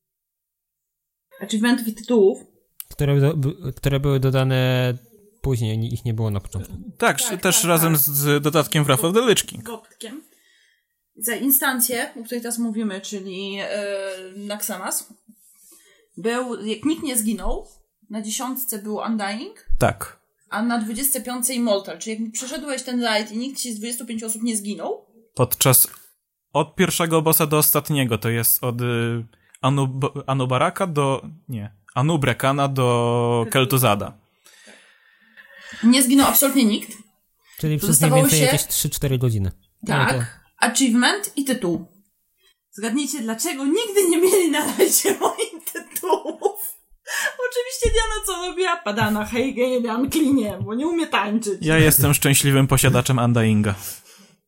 i tytułów. Które były dodane później, ich nie było na początku. Tak, razem z dodatkiem Wrath of the Lich King. Za instancję, o której teraz mówimy, czyli Naxxramas, jak nikt nie zginął, na 10 był Undying. Tak. A na 25 Immortal, czyli jak przeszedłeś ten raid i nikt ci z 25 osób nie zginął. Od pierwszego bossa do ostatniego, to jest od Anubaraka Anubrekana do Kel'Thuzada. Nie zginął absolutnie nikt. Czyli przez mniej więcej jakieś 3-4 godziny. Tak. Achievement i tytuł. Zgadnijcie, dlaczego nigdy nie mieli na razie moich tytułów. Oczywiście Diana co robiła? Pada na Heigan Klinie, bo nie umie tańczyć. Ja jestem szczęśliwym posiadaczem Undyinga.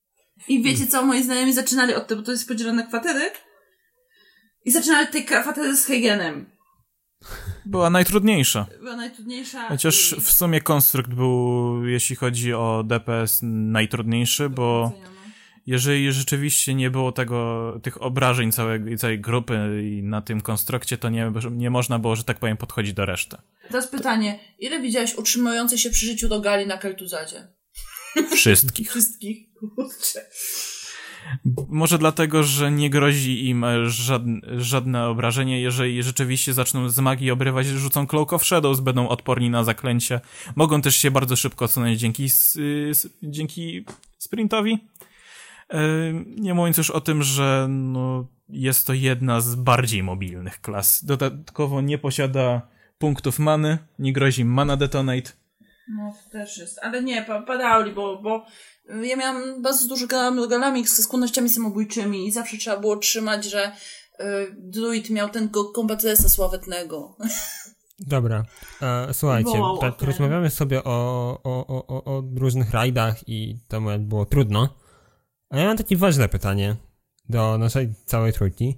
I wiecie co, moi znajomi zaczynali od tego, bo to jest podzielone kwatery. I zaczynali tej kwatery z Heigenem. Była najtrudniejsza. Była najtrudniejsza. Chociaż w sumie konstrukt był, jeśli chodzi o DPS, najtrudniejszy, bo jeżeli rzeczywiście nie było tych obrażeń całej grupy i na tym konstrukcie, to nie można było, że tak powiem, podchodzić do reszty. Teraz pytanie, ile widziałeś utrzymującej się przy życiu Dogali na Kel'Thuzadzie? Wszystkich. Wszystkich. Kurczę. Może dlatego, że nie grozi im żadne obrażenie. Jeżeli rzeczywiście zaczną z magii obrywać, rzucą Cloak of Shadows, będą odporni na zaklęcia. Mogą też się bardzo szybko odsunąć dzięki sprintowi. Nie mówiąc już o tym, że jest to jedna z bardziej mobilnych klas. Dodatkowo nie posiada punktów many, nie grozi im mana detonate. No to też jest, ale nie, padauli, bo ja miałam bardzo dużo galami ze skłonnościami samobójczymi i zawsze trzeba było trzymać, że druid miał ten kombatylesa sławetnego. Dobra, słuchajcie, tak rozmawiamy sobie o różnych rajdach i temu jak było trudno. A ja mam takie ważne pytanie do naszej całej trójki.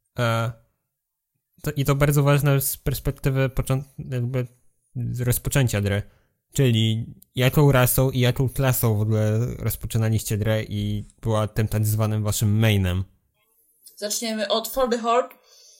I to bardzo ważne z perspektywy z rozpoczęcia gry. Czyli jaką rasą i jaką klasą w ogóle rozpoczynaliście grę i była tym tak zwanym waszym mainem? Zaczniemy od For the Horde.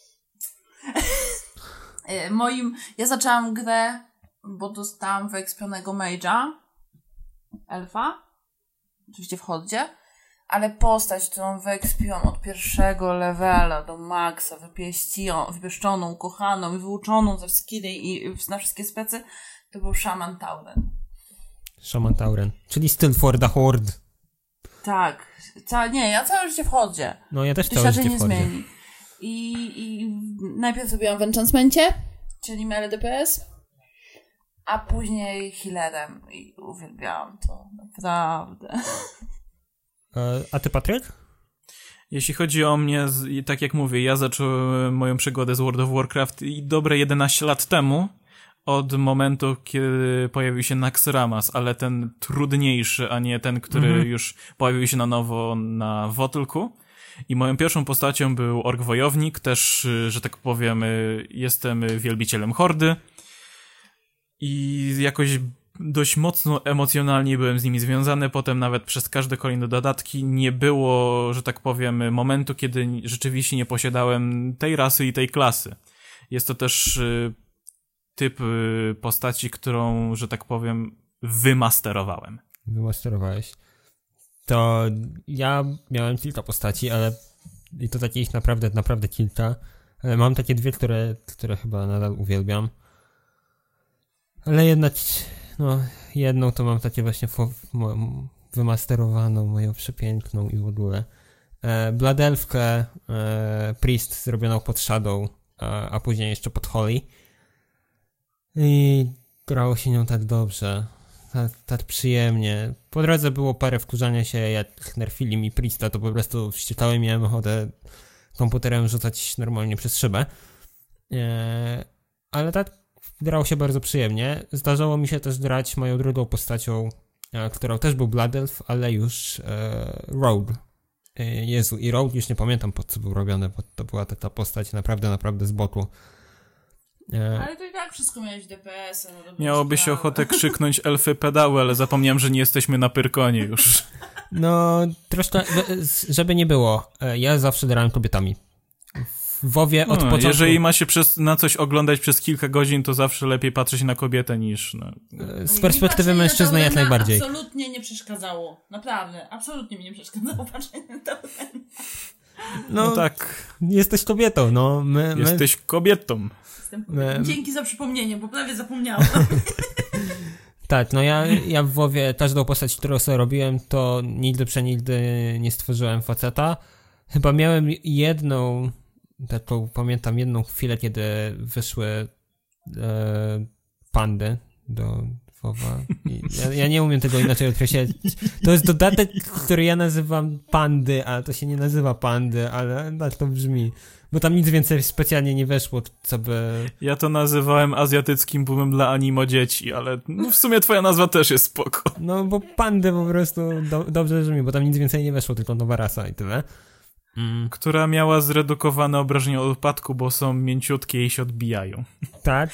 Ja zaczęłam grę, bo dostałam wyekspionego mage'a, elfa, oczywiście w Hordzie, ale postać, którą wyekspiłam od pierwszego levela do maksa, wypieszczoną, ukochaną i wyuczoną ze skilly i na wszystkie specy, to był Shaman Tauren. Shaman Tauren, czyli still For the Horde. Tak. Ja całe życie w Hordzie. No ja też całe życie w Hordzie. Zmieni. I najpierw zrobiłam w Enchantmencie, czyli miarę DPS, a później healerem i uwielbiałam to, naprawdę. A ty, Patryk? Jeśli chodzi o mnie, tak jak mówię, ja zacząłem moją przygodę z World of Warcraft i dobre 11 lat temu, od momentu, kiedy pojawił się Naxxramas, ale ten trudniejszy, a nie ten, który już pojawił się na nowo na Wotlku. I moją pierwszą postacią był Ork Wojownik, też, że tak powiem, jestem wielbicielem Hordy i jakoś dość mocno emocjonalnie byłem z nimi związany. Potem nawet przez każde kolejne dodatki nie było, że tak powiem, momentu, kiedy rzeczywiście nie posiadałem tej rasy i tej klasy. Jest to też typ postaci, którą, że tak powiem, wymasterowałem. Wymasterowałeś. To ja miałem kilka postaci, ale i to takich naprawdę kilka. Ale mam takie dwie, które chyba nadal uwielbiam. Ale jednak, jedną to mam takie właśnie wymasterowaną, moją przepiękną i w ogóle. Blood Elfkę, Priest zrobioną pod Shadow, a później jeszcze pod Holy. I grało się nią tak dobrze, tak przyjemnie. Po drodze było parę wkurzania się, jak nerfili mi Priesta, to po prostu wściekałem, miałem ochotę komputerem rzucać normalnie przez szybę. Ale tak grało się bardzo przyjemnie. Zdarzało mi się też grać moją drugą postacią, którą też był Blood Elf, ale już Rogue. Jezu, i Rogue już nie pamiętam, po co był robiony, bo to była ta postać naprawdę z boku. Ale to i tak wszystko miałeś DPS. Miałoby się ochotę krzyknąć elfy pedały, ale zapomniałem, że nie jesteśmy na Pyrkonie już. No, troszkę, żeby nie było, ja zawsze grałem kobietami. W WoWie od początku... Jeżeli ma się na coś oglądać przez kilka godzin, to zawsze lepiej patrzeć na kobietę niż... Z perspektywy mężczyzny jak najbardziej. Absolutnie nie przeszkadzało. Naprawdę, absolutnie mi nie przeszkadzało patrzenie na to. No tak. Jesteś kobietą, no. Jesteś kobietą. Dzięki za przypomnienie, bo prawie zapomniałam. Tak, no ja w WoWie każdą postać, którą sobie robiłem, to nigdy nie stworzyłem faceta. Chyba miałem pamiętam jedną chwilę, kiedy wyszły pandy do WoWa. Ja nie umiem tego inaczej określać. To jest dodatek, który ja nazywam pandy, a to się nie nazywa pandy, ale tak to brzmi. bo tam nic więcej specjalnie nie weszło, co by... Ja to nazywałem azjatyckim boomem dla animo dzieci, ale no w sumie twoja nazwa też jest spoko. No, bo pandy po prostu dobrze brzmi, bo tam nic więcej nie weszło, tylko nowa rasa i tyle. Która miała zredukowane obrażenia od upadku, bo są mięciutkie i się odbijają. Tak.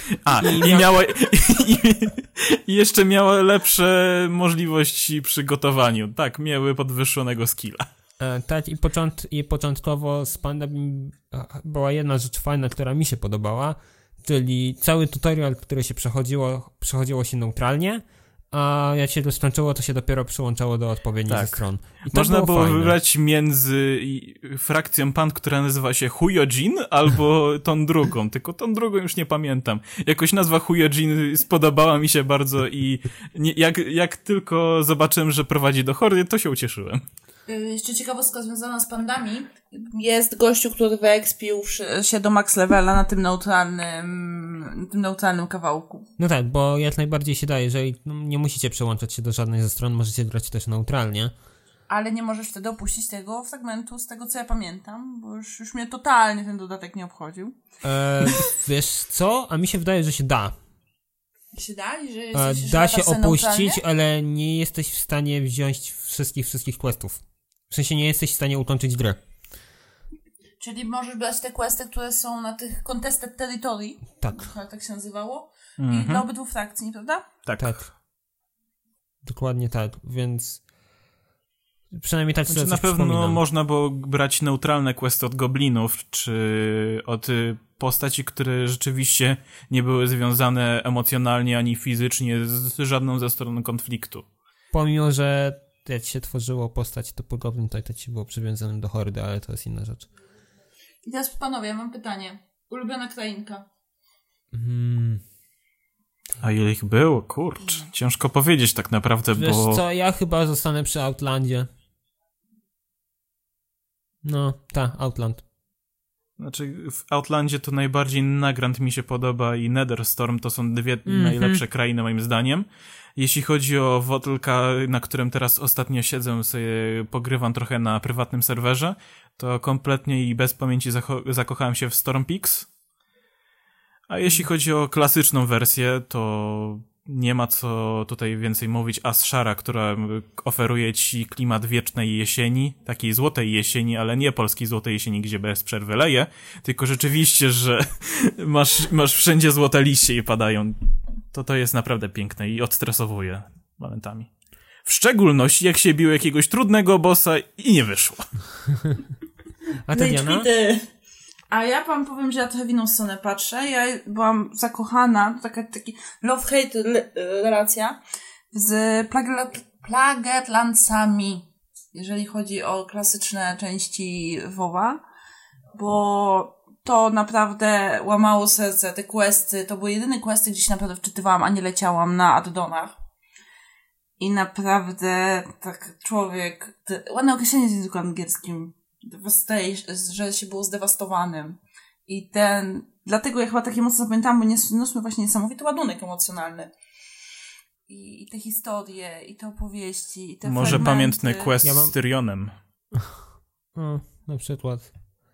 I jeszcze miała lepsze możliwości przy gotowaniu. Tak, miały podwyższonego skilla. Tak, i początkowo z pandami była jedna rzecz fajna, która mi się podobała, czyli cały tutorial, który się przechodziło się neutralnie, a jak się to skończyło, to się dopiero przyłączało do odpowiednich ze stron. I to można było fajne. wybrać między frakcją pand, która nazywa się Huyojin, albo tą drugą, tylko tą drugą już nie pamiętam. Jakoś nazwa Huyojin spodobała mi się bardzo i jak tylko zobaczyłem, że prowadzi do hordy, to się ucieszyłem. Jeszcze ciekawostka związana z pandami. Jest gościu, który wyekspił się do max levela na tym neutralnym kawałku. No tak, bo jak najbardziej się daje, jeżeli nie musicie przełączać się do żadnej ze stron, możecie grać też neutralnie. Ale nie możesz wtedy opuścić tego fragmentu, z tego co ja pamiętam, bo już mnie totalnie ten dodatek nie obchodził. Wiesz co? A mi się wydaje, że się da. Się da? Że da się opuścić, ale nie jesteś w stanie wziąć wszystkich questów. W sensie nie jesteś w stanie ukończyć gry. Czyli możesz brać te questy, które są na tych Contested Territory. Tak. Tak się nazywało. I dla obydwu frakcji, prawda? Tak. Dokładnie tak, więc przynajmniej tak znaczy, na pewno można było brać neutralne questy od goblinów, czy od postaci, które rzeczywiście nie były związane emocjonalnie ani fizycznie z żadną ze stron konfliktu. Pomimo, że jak się tworzyło postać typu goblin, to ci było przywiązane do hordy, ale to jest inna rzecz. I teraz panowie, mam pytanie. Ulubiona krainka? A ile ich było? Kurcz. Ciężko powiedzieć tak naprawdę, Wiesz bo... co, ja chyba zostanę przy Outlandzie. No, Outland. Znaczy, w Outlandzie to najbardziej Nagrand mi się podoba i Netherstorm to są dwie najlepsze krainy moim zdaniem. Jeśli chodzi o Wotlka, na którym teraz ostatnio siedzę, sobie pogrywam trochę na prywatnym serwerze, to kompletnie i bez pamięci zakochałem się w Storm Peaks. A jeśli chodzi o klasyczną wersję, to nie ma co tutaj więcej mówić. Ashara, która oferuje ci klimat wiecznej jesieni, takiej złotej jesieni, ale nie polskiej złotej jesieni, gdzie bez przerwy leje, tylko rzeczywiście, że masz wszędzie złote liście i padają. To jest naprawdę piękne i odstresowuje momentami. W szczególności jak się biło jakiegoś trudnego bossa i nie wyszło. A ty, Diana? A ja wam powiem, że ja trochę w inną stronę patrzę. Ja byłam zakochana, to taki love-hate relacja z Plaguelandsami, jeżeli chodzi o klasyczne części WoWa, bo to naprawdę łamało serce, te questy, to były jedyne questy, gdzie się naprawdę wczytywałam, a nie leciałam na addonach. I naprawdę tak człowiek, ładne określenie w języku angielskim, że się było zdewastowanym. I dlatego ja chyba takie mocno zapamiętałam, bo niosły właśnie niesamowity ładunek emocjonalny. I te historie, i te opowieści, i te może fragmenty. pamiętny quest z Tyrionem. Na przykład.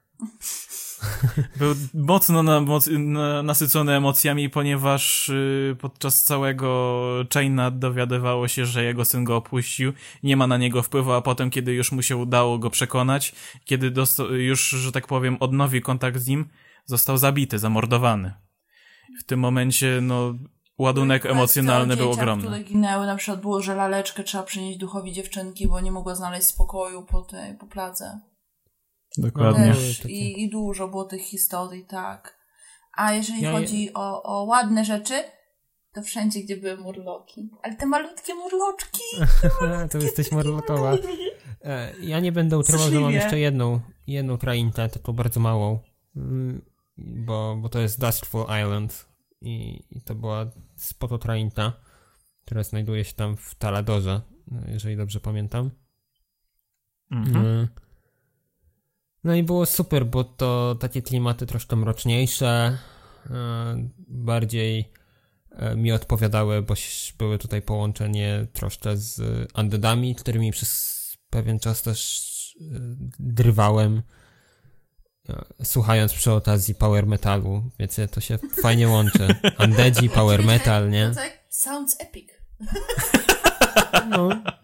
Był mocno nasycony emocjami, ponieważ podczas całego Chaina dowiadywało się, że jego syn go opuścił, nie ma na niego wpływu, a potem, kiedy już mu się udało go przekonać, kiedy już, że tak powiem, odnowił kontakt z nim, został zabity, zamordowany. W tym momencie, ładunek emocjonalny był ogromny. Które ginęły, na przykład było, że laleczkę trzeba przynieść duchowi dziewczynki, bo nie mogła znaleźć spokoju po pladze. Dokładnie. I dużo było tych historii, tak. A jeżeli chodzi o ładne rzeczy, to wszędzie, gdzie były murloki. Ale te malutkie murloczki! To jesteś murlokowa. Ja nie będę utrzymał, że mam jeszcze jedną krainkę, tylko bardzo małą. Bo to jest Dustful Island. I to była spoko krainka, która znajduje się tam w Taladorze, jeżeli dobrze pamiętam. No i było super, bo to takie klimaty troszkę mroczniejsze, bardziej mi odpowiadały, bo były tutaj połączenie troszkę z undeadami, którymi przez pewien czas też drywałem. słuchając przy okazji power metalu, wiecie, to się fajnie łączy. Undeadzi, power metal, nie? Tak, sounds epic. No.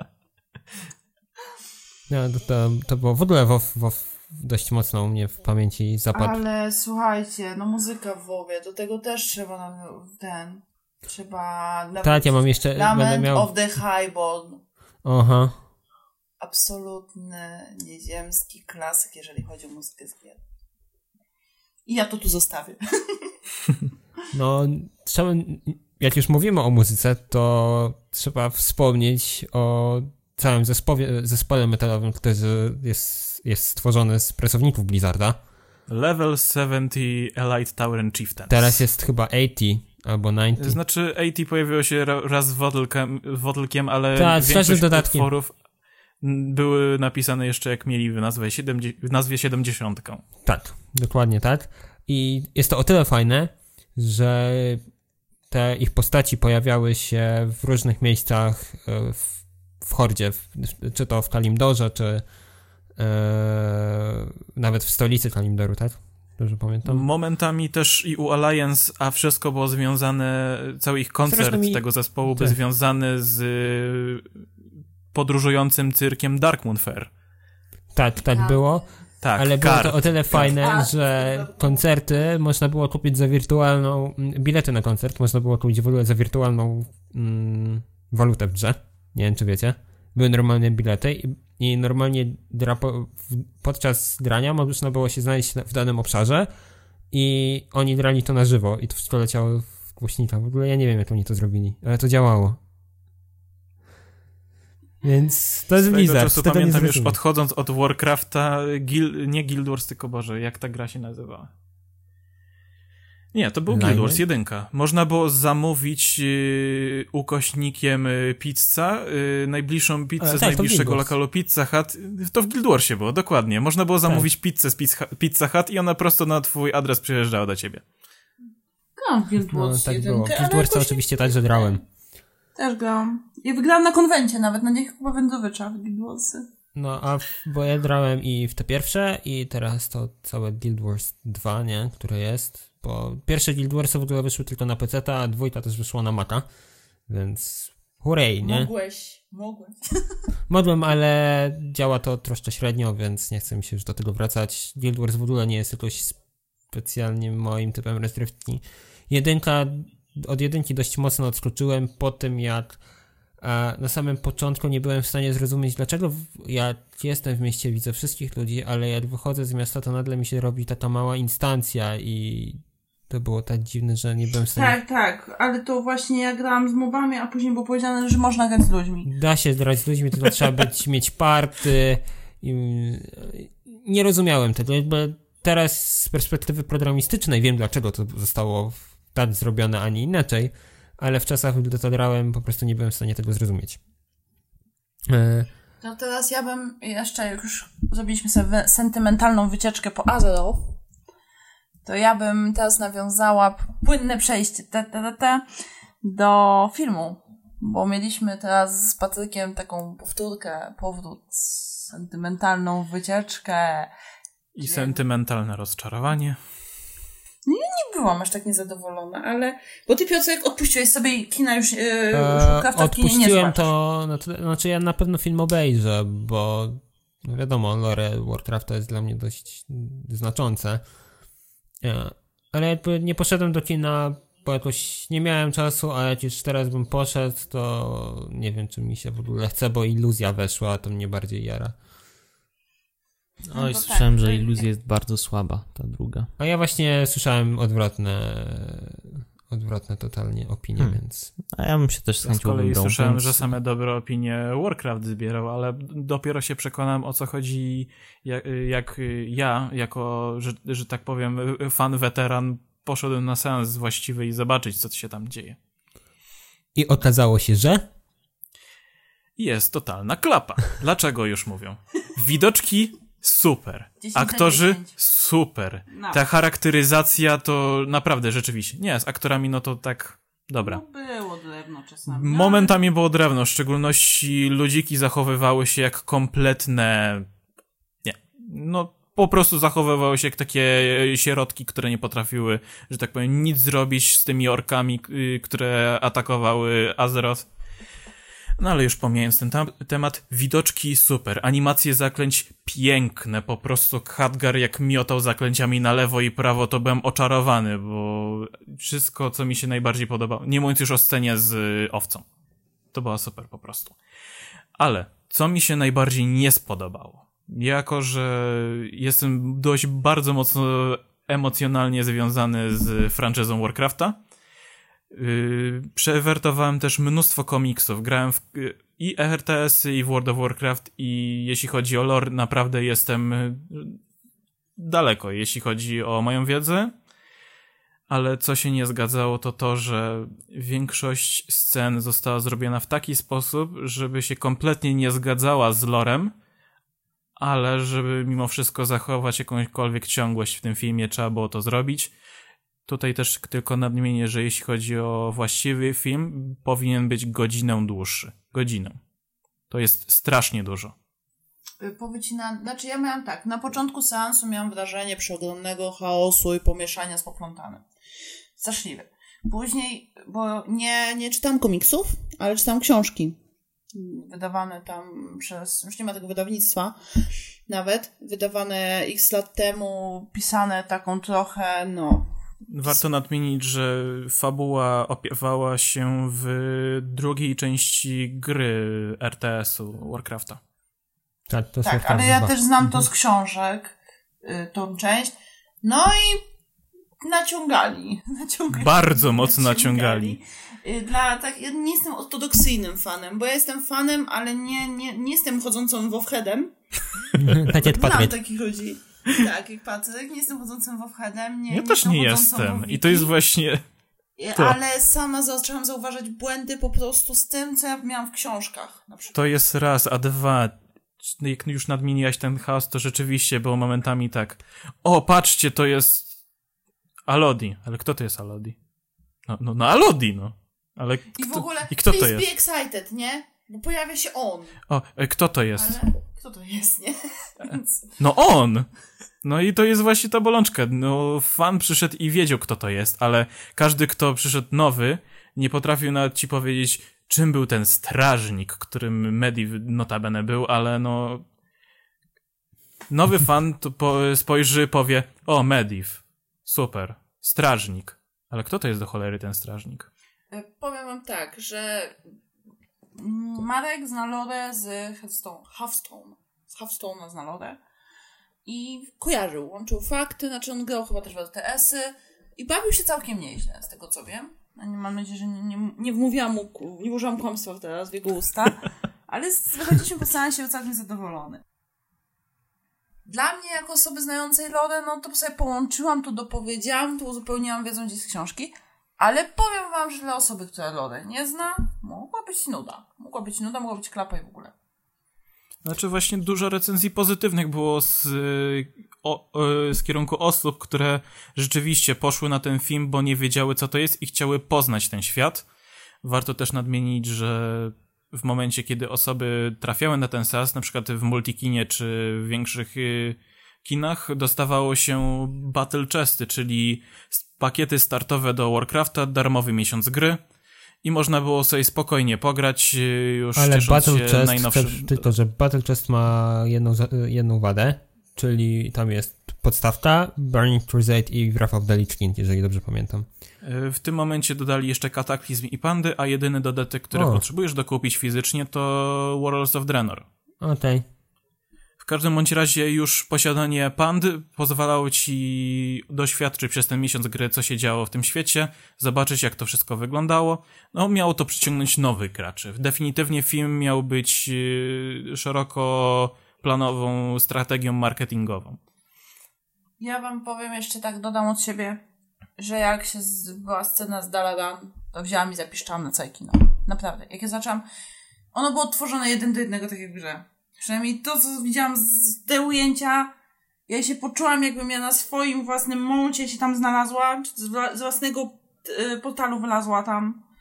No, to było w ogóle WoW dość mocno u mnie w pamięci zapadł. Ale słuchajcie, no muzyka w WoWie, do tego też trzeba trzeba... Tak, ja mam jeszcze... Lament będę miał... of the Highborn. Aha. Absolutny, nieziemski klasyk, jeżeli chodzi o muzykę z gier. I ja to tu zostawię. No, trzeba... Jak już mówimy o muzyce, to trzeba wspomnieć o całym zespole metalowym, który jest stworzony z pracowników Blizzarda. Level 70 Elite Tower and Chieftains. Teraz jest chyba 80 albo 90. Znaczy 80 pojawiło się raz w Wodlkiem, ale tak, większość utworów były napisane jeszcze jak mieli w nazwie 70. Tak, dokładnie tak. I jest to o tyle fajne, że te ich postaci pojawiały się w różnych miejscach w Hordzie, czy to w Kalimdorze, czy nawet w stolicy Kalimdoru, tak? Dobrze pamiętam? Momentami też i u Alliance, a wszystko było związane, cały ich koncert tego zespołu był związany z podróżującym cyrkiem Darkmoon Faire. Tak było. Tak, ale było to o tyle fajne, że koncerty można było kupić za wirtualną... Bilety na koncert można było kupić w ogóle za wirtualną walutę w grze. Nie wiem, czy wiecie. Były normalne bilety i normalnie podczas grania można było się znaleźć w danym obszarze i oni grali to na żywo i to wszystko leciało w głośnikach. W ogóle ja nie wiem, jak oni to zrobili, ale to działało. Więc to jest Blizzard. Czasu pamiętam już odchodząc od Warcrafta, nie Guild Wars, tylko Boże, jak ta gra się nazywała? Nie, to był Guild Wars 1. Można było zamówić ukośnikiem pizza, najbliższą pizzę z najbliższego lokalu Pizza Hut. To w Guild Warsie było, dokładnie. Można było zamówić pizzę z Pizza Hut i ona prosto na twój adres przyjeżdżała do ciebie. Guild Wars tak było. Guild Warsa oczywiście także grałem. Też grałam. Ja wygrałam na konwencie nawet, na nich chyba wędrowycza w Guild Warsy. No, bo ja grałem i w te pierwsze i teraz to całe Guild Wars 2, nie? Które jest, bo pierwsze Guild Warsy w ogóle wyszły tylko na PC-ta, a dwójka też wyszła na Maca, więc hurray, nie? Mogłeś. Mogłem, ale działa to troszkę średnio, więc nie chcę mi się już do tego wracać. Guild Wars w ogóle nie jest jakoś specjalnie moim typem rozgrywki. Od jedynki dość mocno odskoczyłem po tym, jak na samym początku nie byłem w stanie zrozumieć, dlaczego jak jestem w mieście, widzę wszystkich ludzi, ale jak wychodzę z miasta, to nagle mi się robi taka mała instancja i to było tak dziwne, że nie byłem w stanie... Tak, ale to właśnie ja grałam z mobami, a później było powiedziane, że można grać z ludźmi. Da się grać z ludźmi, tylko trzeba mieć party. Nie rozumiałem tego, jakby teraz z perspektywy programistycznej wiem, dlaczego to zostało tak zrobione, a nie inaczej, ale w czasach, gdy to grałem, po prostu nie byłem w stanie tego zrozumieć. No teraz ja bym jeszcze, jak już zrobiliśmy sobie sentymentalną wycieczkę po Azeroth, to ja bym teraz nawiązała płynne przejście do filmu, bo mieliśmy teraz z Patrykiem taką powrót, sentymentalną wycieczkę. I sentymentalne rozczarowanie. Nie byłam aż tak niezadowolona, ale... Bo ty, Piotrek, odpuściłeś sobie kina już Warcrafta w kinie nie odpuściłem to... Znaczy ja na pewno film obejrzę, bo no wiadomo, lore Warcrafta jest dla mnie dość znaczące. Ale jakby nie poszedłem do kina, bo jakoś nie miałem czasu, a jak już teraz bym poszedł, to nie wiem, czy mi się w ogóle chce, bo iluzja weszła, a to mnie bardziej jara. Oj, słyszałem, że iluzja jest bardzo słaba, ta druga. A ja właśnie słyszałem odwrotne totalnie opinie, więc... A ja bym się też z chęcią wybrał. Słyszałem, że same dobre opinie Warcraft zbierał, ale dopiero się przekonałem, o co chodzi, jak ja, jako, że tak powiem, fan weteran, poszedłem na seans właściwy i zobaczyć, co się tam dzieje. I okazało się, że... Jest totalna klapa. Dlaczego już mówią? Widoczki super. Aktorzy super. No. Ta charakteryzacja to naprawdę rzeczywiście. Nie, z aktorami no to tak dobra. No było drewno czasami. Momentami było drewno, w szczególności ludziki zachowywały się jak kompletne... Nie. No po prostu zachowywały się jak takie sierotki, które nie potrafiły, że tak powiem, nic zrobić z tymi orkami, które atakowały Azeroth. No ale już pomijając ten temat, widoczki super, animacje zaklęć piękne, po prostu Khadgar jak miotał zaklęciami na lewo i prawo, to byłem oczarowany, bo wszystko, co mi się najbardziej podobało, nie mówiąc już o scenie z owcą, to była super po prostu. Ale co mi się najbardziej nie spodobało, jako że jestem dość bardzo mocno emocjonalnie związany z franczyzą Warcrafta, przewertowałem też mnóstwo komiksów, grałem w i RTS-y, i w World of Warcraft, i jeśli chodzi o lore, naprawdę jestem daleko, jeśli chodzi o moją wiedzę, ale co się nie zgadzało, to to, że większość scen została zrobiona w taki sposób, żeby się kompletnie nie zgadzała z lorem, ale żeby mimo wszystko zachować jakąkolwiek ciągłość w tym filmie, trzeba było to zrobić. Tutaj też tylko nadmienię, że jeśli chodzi o właściwy film, powinien być godzinę dłuższy. Godzinę. To jest strasznie dużo. Znaczy ja miałam tak, na początku seansu miałam wrażenie przeogromnego chaosu i pomieszania z poplątanym. Straszliwe. Później, bo nie czytam komiksów, ale czytam książki. Wydawane tam już nie ma tego wydawnictwa nawet, wydawane x lat temu, pisane taką trochę, Warto nadmienić, że fabuła opiewała się w drugiej części gry RTS-u Warcrafta. Tak, ale ja też znam to z książek, tą część. No i naciągali. Bardzo mocno naciągali. Ja nie jestem ortodoksyjnym fanem, bo ja jestem fanem, ale nie jestem chodzącą WoWheadem. Znam takich ludzi. Tak, jak Patryk, nie jestem chodzącym WoWheadem. Ja też nie jestem. I to jest właśnie to. Ale sama zaczęłam zauważać błędy po prostu z tym, co ja miałam w książkach. Na przykład. To jest raz, a dwa, jak już nadmieniłaś ten chaos, to rzeczywiście było momentami tak. O, patrzcie, to jest Alodi. Ale kto to jest Alodi? No Alodi, no. Ale I w ogóle, i kto to please jest? be excited, nie? Bo pojawia się on. O, kto to jest? Ale kto to jest, nie? No on! No i to jest właśnie ta bolączka. No, fan przyszedł i wiedział, kto to jest, ale każdy, kto przyszedł nowy, nie potrafił nawet ci powiedzieć, czym był ten strażnik, którym Medivh notabene był, ale no... Nowy fan to spojrzy, powie, o, Medivh, super, strażnik. Ale kto to jest do cholery ten strażnik? Powiem wam tak, że Marek zna lorę z Hearthstone. Z Hearthstone'a zna lorę. I kojarzył, łączył fakty, znaczy on grał chyba też w RTS-y i bawił się całkiem nieźle, z tego co wiem. Mam nadzieję, że nie wmówiłam mu, nie użyłam kłamstwa teraz w jego usta, ale wychodziliśmy po seansie całkiem zadowolony. Dla mnie, jako osoby znającej lorę, no to sobie połączyłam, to dopowiedziałam, to uzupełniłam wiedzą gdzieś z książki, ale powiem wam, że dla osoby, która lorę nie zna, mogła być nuda. Mogła być klapa i w ogóle. Znaczy właśnie dużo recenzji pozytywnych było z kierunku osób, które rzeczywiście poszły na ten film, bo nie wiedziały, co to jest i chciały poznać ten świat. Warto też nadmienić, że w momencie, kiedy osoby trafiały na ten seans, na przykład w Multikinie czy w większych kinach, dostawało się Battle Chesty, czyli pakiety startowe do Warcrafta, darmowy miesiąc gry. I można było sobie spokojnie pograć, już ale ciesząc się Chest, najnowszym... tylko że Battle Chest ma jedną wadę, czyli tam jest podstawka, Burning Crusade i Wrath of the Lich King, jeżeli dobrze pamiętam. W tym momencie dodali jeszcze Kataklizm i Pandy, a jedyny dodatek, który potrzebujesz dokupić fizycznie, to Warlords of Draenor. Okej. W każdym bądź razie już posiadanie Pand pozwalało ci doświadczyć przez ten miesiąc gry, co się działo w tym świecie, zobaczyć, jak to wszystko wyglądało. No, miało to przyciągnąć nowych graczy. Definitywnie film miał być szeroko planową strategią marketingową. Ja wam powiem jeszcze tak, dodam od siebie, że jak była scena z Dalaran, to wzięłam i zapiszczałam na całe kino. Naprawdę. Jak ja zaczęłam... Ono było tworzone 1:1, tak jak w grze. Przynajmniej to, co widziałam z te ujęcia, ja się poczułam, jakbym ja na swoim własnym moncie się tam znalazła, czy z własnego portalu wylazła tam.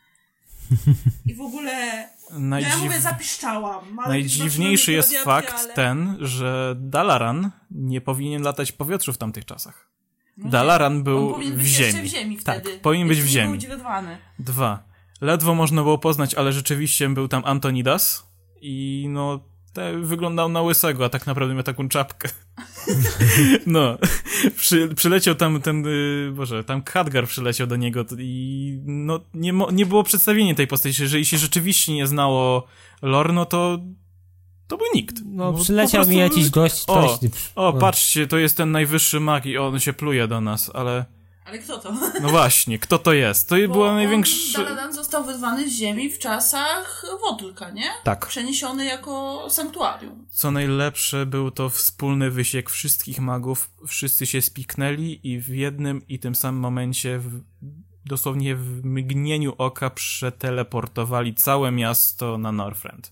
I w ogóle... Ja mówię, zapiszczałam. Najdziwniejszy jest fakt ten, że Dalaran nie powinien latać w powietrzu w tamtych czasach. No Dalaran był powinien w być ziemi. jeszcze w ziemi wtedy. Tak, powinien być w ziemi. Był dziewiętowany. 2. Ledwo można było poznać, ale rzeczywiście był tam Antonidas i no wyglądał na łysego, a tak naprawdę miał taką czapkę. No, przyleciał tam tam Khadgar przyleciał do niego i no nie było przedstawienia tej postaci. Jeżeli się rzeczywiście nie znało lore, no to był nikt. No przyleciał mi jakiś gość. Patrzcie, to jest ten najwyższy mag i on się pluje do nas, ale... Ale kto to? No właśnie, kto to jest? To była największa... Dalaran został wezwany z ziemi w czasach Wodlka, nie? Tak. Przeniesiony jako sanktuarium. Co najlepsze, był to wspólny wysiłek wszystkich magów. Wszyscy się spiknęli i w jednym i tym samym momencie, dosłownie w mgnieniu oka, przeteleportowali całe miasto na Northrend.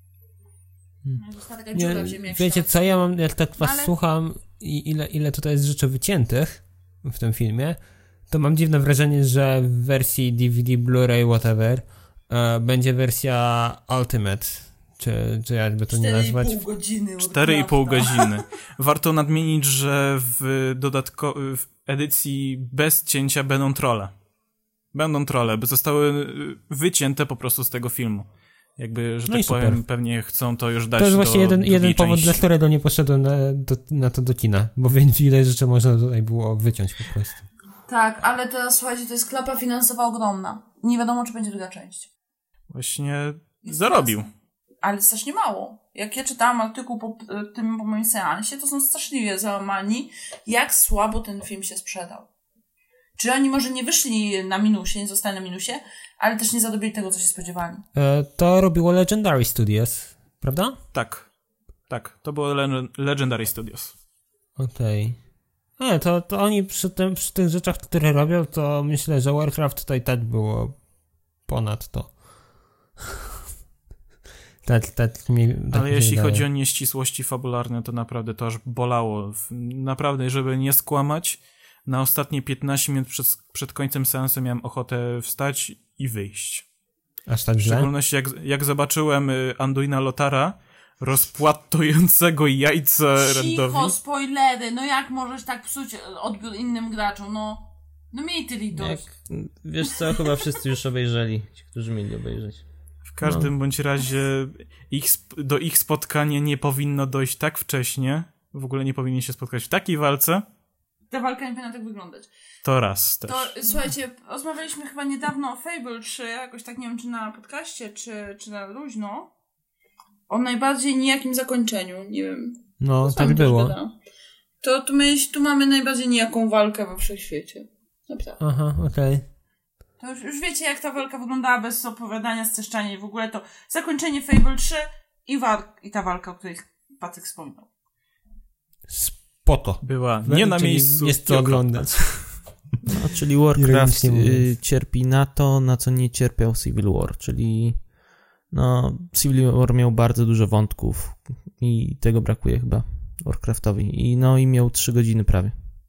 Wiecie co, ja mam, jak tak was słucham i ile tutaj jest rzeczy wyciętych w tym filmie, to mam dziwne wrażenie, że w wersji DVD, Blu-ray, whatever, będzie wersja Ultimate, czy jakby to nie nazwać. 4,5 godziny. 4,5 godziny. Warto nadmienić, że w edycji bez cięcia będą trolle. By zostały wycięte po prostu z tego filmu. Jakby, że no tak powiem, pewnie chcą to już dać. To jest właśnie jeden powód, części. dla którego nie poszedłem na to do kina, bo więc ile rzeczy można tutaj było wyciąć po prostu. Tak, ale teraz słuchajcie, to jest klapa finansowa ogromna. Nie wiadomo, czy będzie druga część. Właśnie zarobił. Ale strasznie mało. Jak ja czytałam artykuł po moim seansie, to są straszliwie załamani, jak słabo ten film się sprzedał. Czy oni może nie wyszli na minusie, nie zostali na minusie, ale też nie zadobili tego, co się spodziewali. To robiło Legendary Studios, prawda? Tak, to było Legendary Studios. Okej. To oni przy tych rzeczach, które robią, to myślę, że Warcraft tutaj tak było ponad to. Ale jeśli chodzi o nieścisłości fabularne, to naprawdę to aż bolało. Naprawdę, żeby nie skłamać, na ostatnie 15 minut przed końcem seansu miałem ochotę wstać i wyjść. Aż tak źle? W szczególności jak zobaczyłem Anduina Lotara rozpłatującego jajca Randowi. Cicho, spoilery, no jak możesz tak psuć odbiór innym graczom, no miej ty litość. Wiesz co, chyba wszyscy już obejrzeli, ci, którzy mieli obejrzeć. W każdym bądź razie do ich spotkania nie powinno dojść tak wcześnie, w ogóle nie powinni się spotkać w takiej walce. Ta walka nie powinna tak wyglądać. To raz też. To, słuchajcie, rozmawialiśmy chyba niedawno o Fable 3, jakoś tak nie wiem, czy na podcaście, czy na luźno, o najbardziej nijakim zakończeniu, nie wiem. No, tak było. To my tu mamy najbardziej nijaką walkę we wszechświecie. Naprawdę. Aha, okej. To już wiecie, jak ta walka wyglądała bez opowiadania, streszczania i w ogóle to zakończenie Fable 3 i ta walka, o której Patryk wspominał. Spoko. Była nie na miejscu. Jest co oglądać. No, czyli Warcraft cierpi na to, na co nie cierpiał Civil War, czyli Civil War miał bardzo dużo wątków i tego brakuje chyba Warcraftowi. I miał 3 godziny prawie.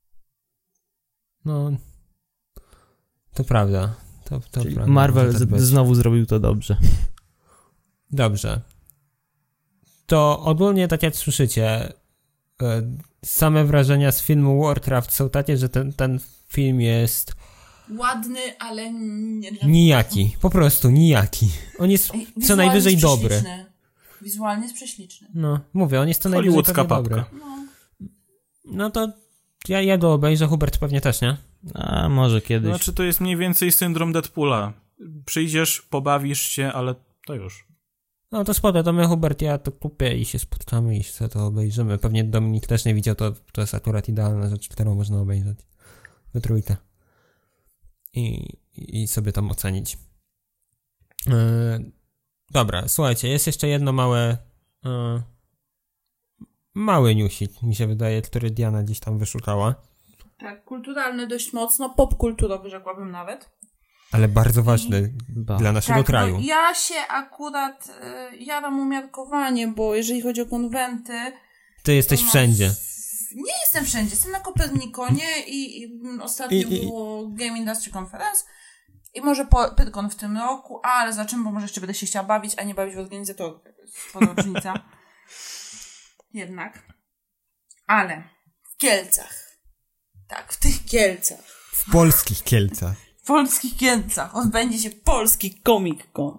No, to prawda. To prawda. Marvel znowu zrobił to dobrze. Dobrze. To ogólnie, tak jak słyszycie, same wrażenia z filmu Warcraft są takie, że ten film jest ładny, ale nijaki. Po prostu nijaki. On jest co najwyżej dobry. Wizualnie jest prześliczny. No, mówię, on jest co najwyżej dobry. No to ja go obejrzę, Hubert pewnie też, nie? A może kiedyś. Znaczy to jest mniej więcej syndrom Deadpoola. Przyjdziesz, pobawisz się, ale to już. No to spoko, to my, Hubert, ja to kupię i się spotkamy i sobie to obejrzymy. Pewnie Dominik też nie widział, to jest akurat idealna rzecz, którą można obejrzeć we trójkę. I sobie tam ocenić. Dobra, słuchajcie, jest jeszcze jedno mały newsik, mi się wydaje, który Diana gdzieś tam wyszukała. Tak, kulturalny dość mocno, popkulturowy rzekłabym nawet. Ale bardzo ważny dla naszego kraju. No, ja się akurat jadam umiarkowanie, bo jeżeli chodzi o konwenty... Ty jesteś wszędzie. Nie jestem wszędzie, jestem na Kopernikonie i ostatnio było Game Industry Conference I może Pyrkon w tym roku, ale zobaczymy, bo może jeszcze będę się chciała bawić, a nie bawić w organizatorkę. To jest spora różnica. Jednak. Ale w Kielcach. Tak, w tych Kielcach. W polskich Kielcach. W polskich Kielcach odbędzie się polski Comic Con.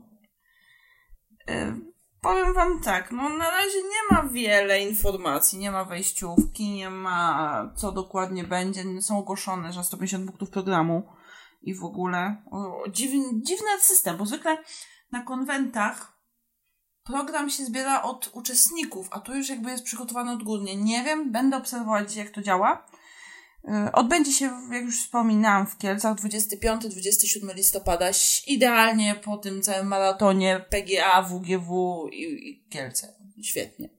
Powiem wam tak, no na razie nie ma wiele informacji, nie ma wejściówki, nie ma co dokładnie będzie, są ogłoszone, że 150 punktów programu i w ogóle. Dziwny system, bo zwykle na konwentach program się zbiera od uczestników, a tu już jakby jest przygotowany odgórnie. Nie wiem, będę obserwować, jak to działa. Odbędzie się, jak już wspominałam, w Kielcach 25-27 listopada, idealnie po tym całym maratonie PGA, WGW i Kielce. Świetnie.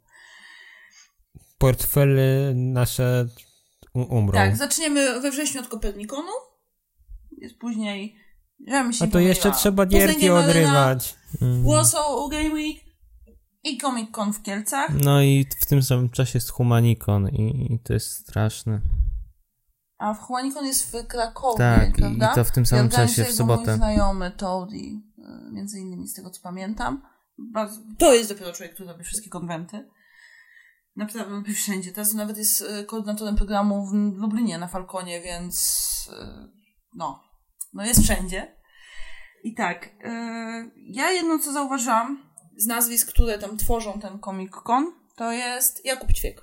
Portfele nasze umrą. Tak, zaczniemy we wrześniu od Kopernikonu. Jest później... A to jeszcze trzeba gierki odrywać. Warsaw Game Week i Comic Con w Kielcach. No i w tym samym czasie jest Humanicon i to jest straszne. A w Humanicon jest w Krakowie, tak, prawda? I to w tym samym czasie w sobotę. Mój znajomy Toady, między innymi z tego co pamiętam. To jest dopiero człowiek, który robi wszystkie konwenty. Naprawdę robi wszędzie. Teraz nawet jest koordynatorem programu w Lublinie na Falconie, więc no jest wszędzie. I tak, ja jedno co zauważyłam z nazwisk, które tam tworzą ten Comic Con, to jest Jakub Ćwiek.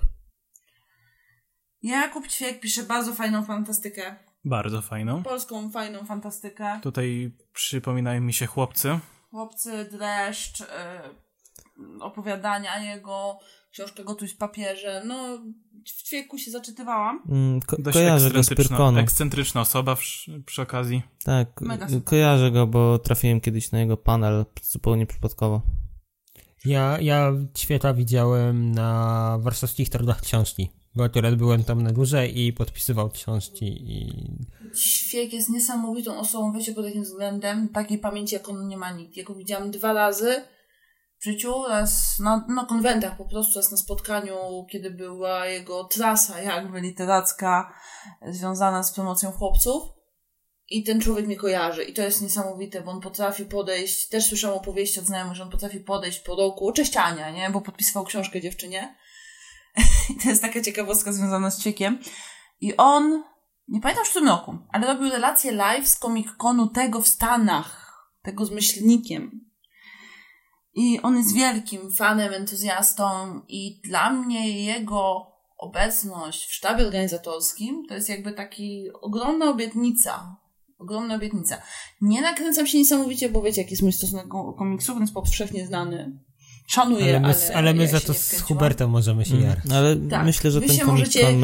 Jakub Ćwiek pisze bardzo fajną fantastykę. Bardzo fajną. Polską fajną fantastykę. Tutaj przypominają mi się Chłopcy. Chłopcy, Dreszcz, opowiadania jego, książkę Gotuj z papieżem. No, w Ćwieku się zaczytywałam. Kojarzę go z Pyrkonu. Ekscentryczna osoba przy okazji. Tak, kojarzę go, bo trafiłem kiedyś na jego panel zupełnie przypadkowo. Ja Ćwieka widziałem na warszawskich targach książki, bo akurat byłem tam na górze i podpisywał książki i... Ćwiek jest niesamowitą osobą, wiecie, pod takim względem, takiej pamięci jak on nie ma nikt. Ja go widziałam 2 razy w życiu, raz na konwentach po prostu, raz na spotkaniu, kiedy była jego trasa jakby literacka związana z promocją Chłopców. I ten człowiek mnie kojarzy. I to jest niesamowite, bo on potrafi podejść, też słyszałam opowieści od znajomych, że on potrafi podejść po roku, cześć Ania, nie? Bo podpisywał książkę dziewczynie. I to jest taka ciekawostka związana z Ćwiekiem. I on, nie pamiętam w którym roku, ale robił relację live z Comic-Conu tego w Stanach, tego z myślnikiem. I on jest wielkim fanem, entuzjastą i dla mnie jego obecność w sztabie organizatorskim to jest jakby taki ogromna obietnica. Nie nakręcam się niesamowicie, bo wiecie, jaki jest mój stosunek do komiksów, więc powszechnie znany. Szanuję, ale my ja za to z Hubertem możemy się jarać. Ale tak, myślę, że ten Comic-Con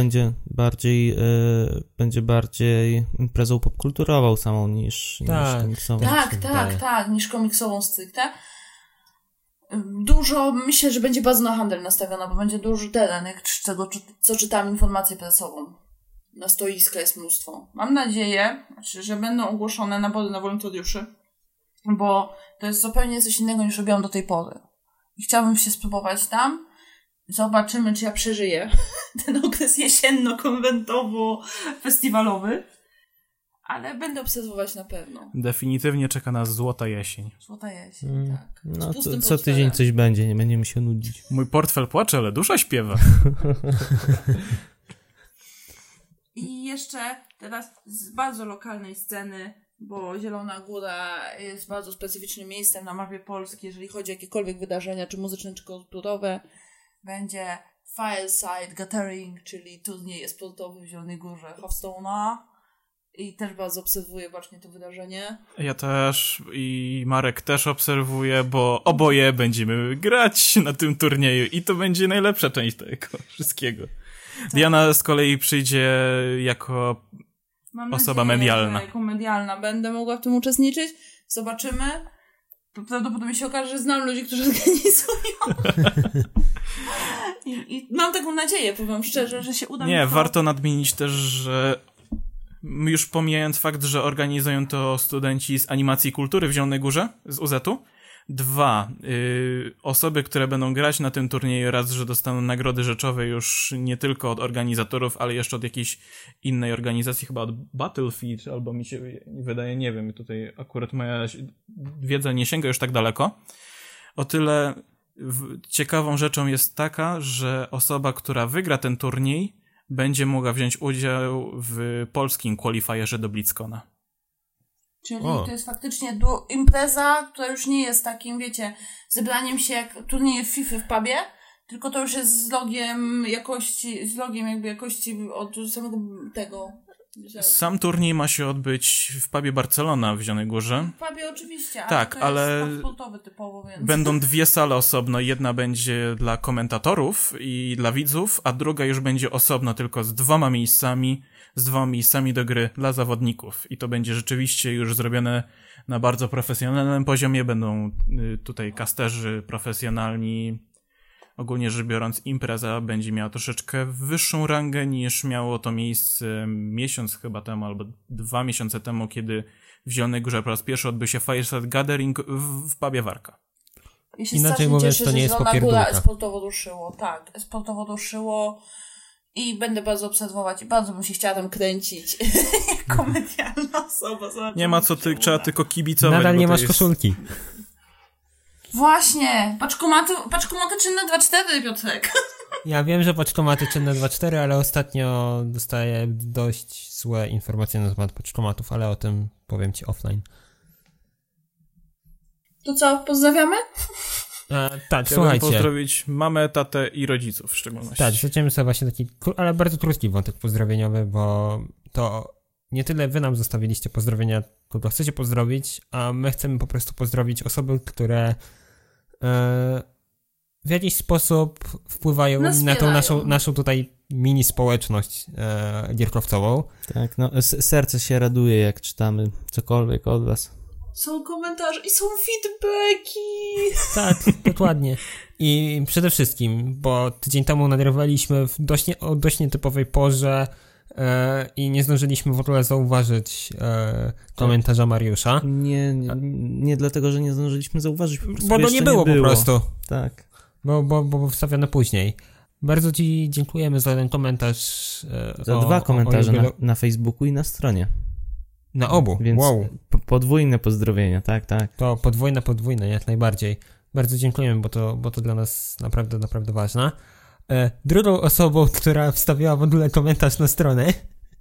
będzie bardziej imprezą popkulturową samą niż komiksową. Tak, niż komiksową stricte. Dużo, myślę, że będzie bardzo na handel nastawiona, bo będzie duży teren, jak z tego, co czytałam informację prasową. Na stoiska jest mnóstwo. Mam nadzieję, że będą ogłoszone nabory na wolontariuszy, bo to jest zupełnie coś innego niż robiłam do tej pory. I chciałabym się spróbować tam. Zobaczymy, czy ja przeżyję ten okres jesienno-konwentowo-festiwalowy. Ale będę obserwować na pewno. Definitywnie czeka nas złota jesień. Złota jesień, tak. No co tydzień coś będzie, nie będziemy się nudzić. Mój portfel płacze, ale dusza śpiewa. I jeszcze teraz z bardzo lokalnej sceny, bo Zielona Góra jest bardzo specyficznym miejscem na mapie Polski, jeżeli chodzi o jakiekolwiek wydarzenia, czy muzyczne, czy kulturowe. Będzie Fireside Gathering, czyli turniej sportowy w Zielonej Górze Hofstone'a. I też bardzo obserwuję właśnie to wydarzenie. Ja też i Marek też obserwuje, bo oboje będziemy grać na tym turnieju i to będzie najlepsza część tego wszystkiego. Tak. Diana z kolei przyjdzie jako osoba medialna. Jako medialna będę mogła w tym uczestniczyć. Zobaczymy. To prawdopodobnie się okaże, że znam ludzi, którzy organizują. I mam taką nadzieję, powiem szczerze, że się uda. Nie, warto nadmienić też, że już pomijając fakt, że organizują to studenci z animacji i kultury w Zielonej Górze, z UZ-u, 2. Osoby, które będą grać na tym turnieju, raz, że dostaną nagrody rzeczowe już nie tylko od organizatorów, ale jeszcze od jakiejś innej organizacji, chyba od Battlefield, albo mi się wydaje, nie wiem, tutaj akurat moja wiedza nie sięga już tak daleko. O tyle ciekawą rzeczą jest taka, że osoba, która wygra ten turniej, będzie mogła wziąć udział w polskim qualifierze do BlizzCona. Czyli to jest faktycznie impreza, która już nie jest takim, wiecie, zebraniem się jak turnieje w FIFA w pubie, tylko to już jest z logiem jakości od samego tego. Sam turniej ma się odbyć w pubie Barcelona w Zielonej Górze. W pubie oczywiście, tak, ale jest sportowy typowo, więc... Będą 2 sale osobno. Jedna będzie dla komentatorów i dla widzów, a druga już będzie osobno tylko z 2 miejscami do gry dla zawodników. I to będzie rzeczywiście już zrobione na bardzo profesjonalnym poziomie. Będą tutaj casterzy profesjonalni. Ogólnie rzecz biorąc, impreza będzie miała troszeczkę wyższą rangę niż miało to miejsce miesiąc chyba temu, albo 2 miesiące temu, kiedy w Zielonej Górze po raz pierwszy odbył się Fireside Gathering w pubie Warka. Inaczej mówiąc, to nie jest popierdółka. Sportowo ruszyło i będę bardzo obserwować i bardzo bym się chciała tam kręcić jako medialna osoba. Nie ma co, trzeba tylko kibicować. Nadal nie masz koszulki. Właśnie, paczkomaty czynne 2.4, Piotrek. Ja wiem, że paczkomaty czynne 2.4, ale ostatnio dostaję dość złe informacje na temat paczkomatów, ale o tym powiem ci offline. To co, pozdrawiamy? Tak, słuchajcie. Pozdrowić mamę, tatę i rodziców w szczególności. Tak, zaczniemy sobie właśnie taki, ale bardzo krótki wątek pozdrowieniowy, bo to nie tyle wy nam zostawiliście pozdrowienia, kogo chcecie pozdrowić, a my chcemy po prostu pozdrowić osoby, które w jakiś sposób wpływają na tą naszą tutaj mini społeczność gierkowcową. Tak, no serce się raduje, jak czytamy cokolwiek od was. Są komentarze i są feedbacki. Tak, dokładnie. I przede wszystkim, bo tydzień temu nagrywaliśmy w dość nietypowej porze i nie zdążyliśmy w ogóle zauważyć komentarza Mariusza. Nie dlatego, że nie zdążyliśmy zauważyć. Po prostu bo to nie było po prostu. Tak. Bo wstawione później. Bardzo ci dziękujemy za ten komentarz. Za 2 komentarze na Facebooku i na stronie. Na obu, więc wow. Podwójne pozdrowienia, tak. To podwójne, jak najbardziej. Bardzo dziękujemy, bo to dla nas naprawdę, naprawdę ważne. Drugą osobą, która wstawiła w ogóle komentarz na stronę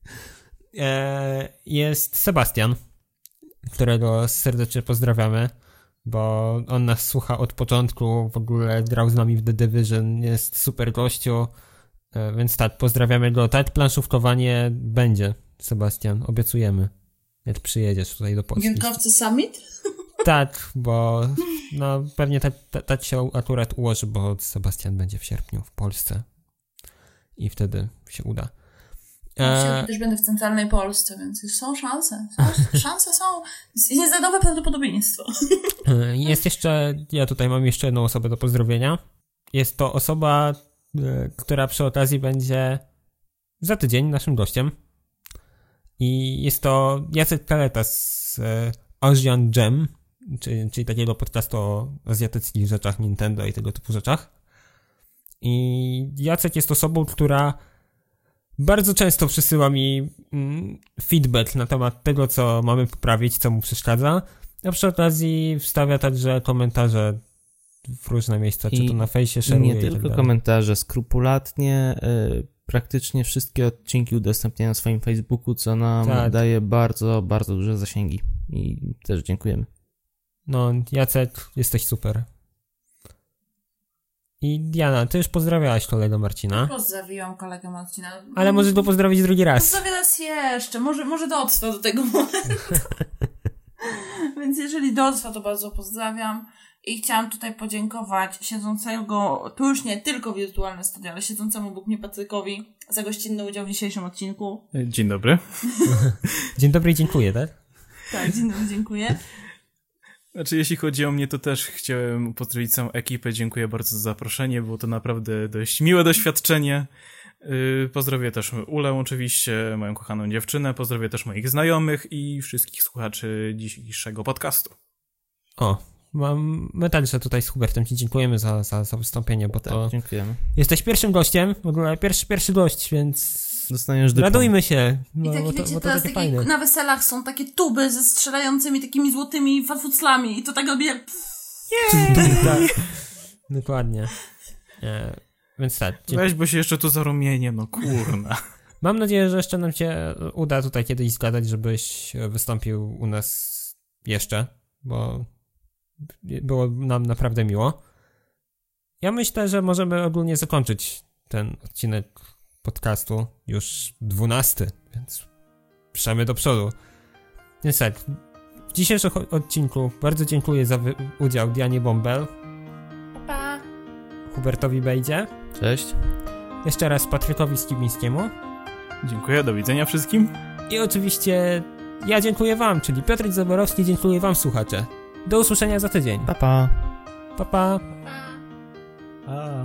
jest Sebastian, którego serdecznie pozdrawiamy, bo on nas słucha od początku, w ogóle grał z nami w The Division, jest super gościu, więc tak, pozdrawiamy go. Tak, planszówkowanie będzie, Sebastian, obiecujemy, jak przyjedziesz tutaj do Polski. Gierkowcy Summit? Tak, bo no pewnie tak się akurat ułoży, bo Sebastian będzie w sierpniu w Polsce i wtedy się uda. Ja też będę w centralnej Polsce, więc są szanse. Szanse są. Jest nieznadowe prawdopodobieństwo. Jest jeszcze, ja tutaj mam jeszcze jedną osobę do pozdrowienia. Jest to osoba, która przy okazji będzie za tydzień naszym gościem. I jest to Jacek Kaleta z Asian Jam, czyli takiego podcastu o azjatyckich rzeczach, Nintendo i tego typu rzeczach. I Jacek jest osobą, która bardzo często przysyła mi feedback na temat tego, co mamy poprawić, co mu przeszkadza. A przy okazji wstawia także komentarze w różne miejsca, czy to na fejsie, szeruje. I nie tylko komentarze, skrupulatnie praktycznie wszystkie odcinki udostępnia na swoim Facebooku, co nam daje bardzo, bardzo duże zasięgi. I też dziękujemy. No, Jacek, jesteś super. I Diana, ty już pozdrawiałaś kolegę Marcina. Pozdrawiłam kolegę Marcina. Ale możesz go pozdrowić drugi raz. Pozdrawiam raz jeszcze. Może dotrwa do tego momentu. Więc jeżeli dotrwa, to bardzo pozdrawiam. I chciałam tutaj podziękować siedzącego, tu już nie tylko wirtualne studio, ale siedzącemu obok mnie Patrykowi za gościnny udział w dzisiejszym odcinku. Dzień dobry. Dzień dobry i dziękuję, tak? Tak, dzień dobry, dziękuję. Znaczy, jeśli chodzi o mnie, to też chciałem pozdrowić całą ekipę. Dziękuję bardzo za zaproszenie. Było to naprawdę dość miłe doświadczenie. Pozdrowię też Ulę oczywiście, moją kochaną dziewczynę. Pozdrowię też moich znajomych i wszystkich słuchaczy dzisiejszego podcastu. O, My także tutaj z Hubertem ci dziękujemy za wystąpienie, bo tak, to... dziękujemy. Jesteś pierwszym gościem, w ogóle pierwszy gość, więc... Dostaniesz dyplom. Radujmy się, I takie, bo wiecie, to teraz takie takie, fajne. na weselach są takie tuby ze strzelającymi takimi złotymi farfuclami i to tak robi jak... Tak, dokładnie. Więc tak. Weź, bo się jeszcze tu zarumienie, no kurna. Mam nadzieję, że jeszcze nam się uda tutaj kiedyś zgadać, żebyś wystąpił u nas jeszcze, bo było nam naprawdę miło. Ja myślę, że możemy ogólnie zakończyć ten odcinek podcastu, już 12, więc ruszamy do przodu. Więc tak, w dzisiejszym odcinku bardzo dziękuję za udział Dianie Bąbel, Pa! Hubertowi Bejdzie, Cześć. jeszcze raz Patrykowi Skibińskiemu Dziękuję, do widzenia wszystkim. i oczywiście ja dziękuję wam, czyli Piotr Zaborowski, dziękuję wam, słuchacze. Do usłyszenia za tydzień. Pa, pa. Pa, pa. Pa! A.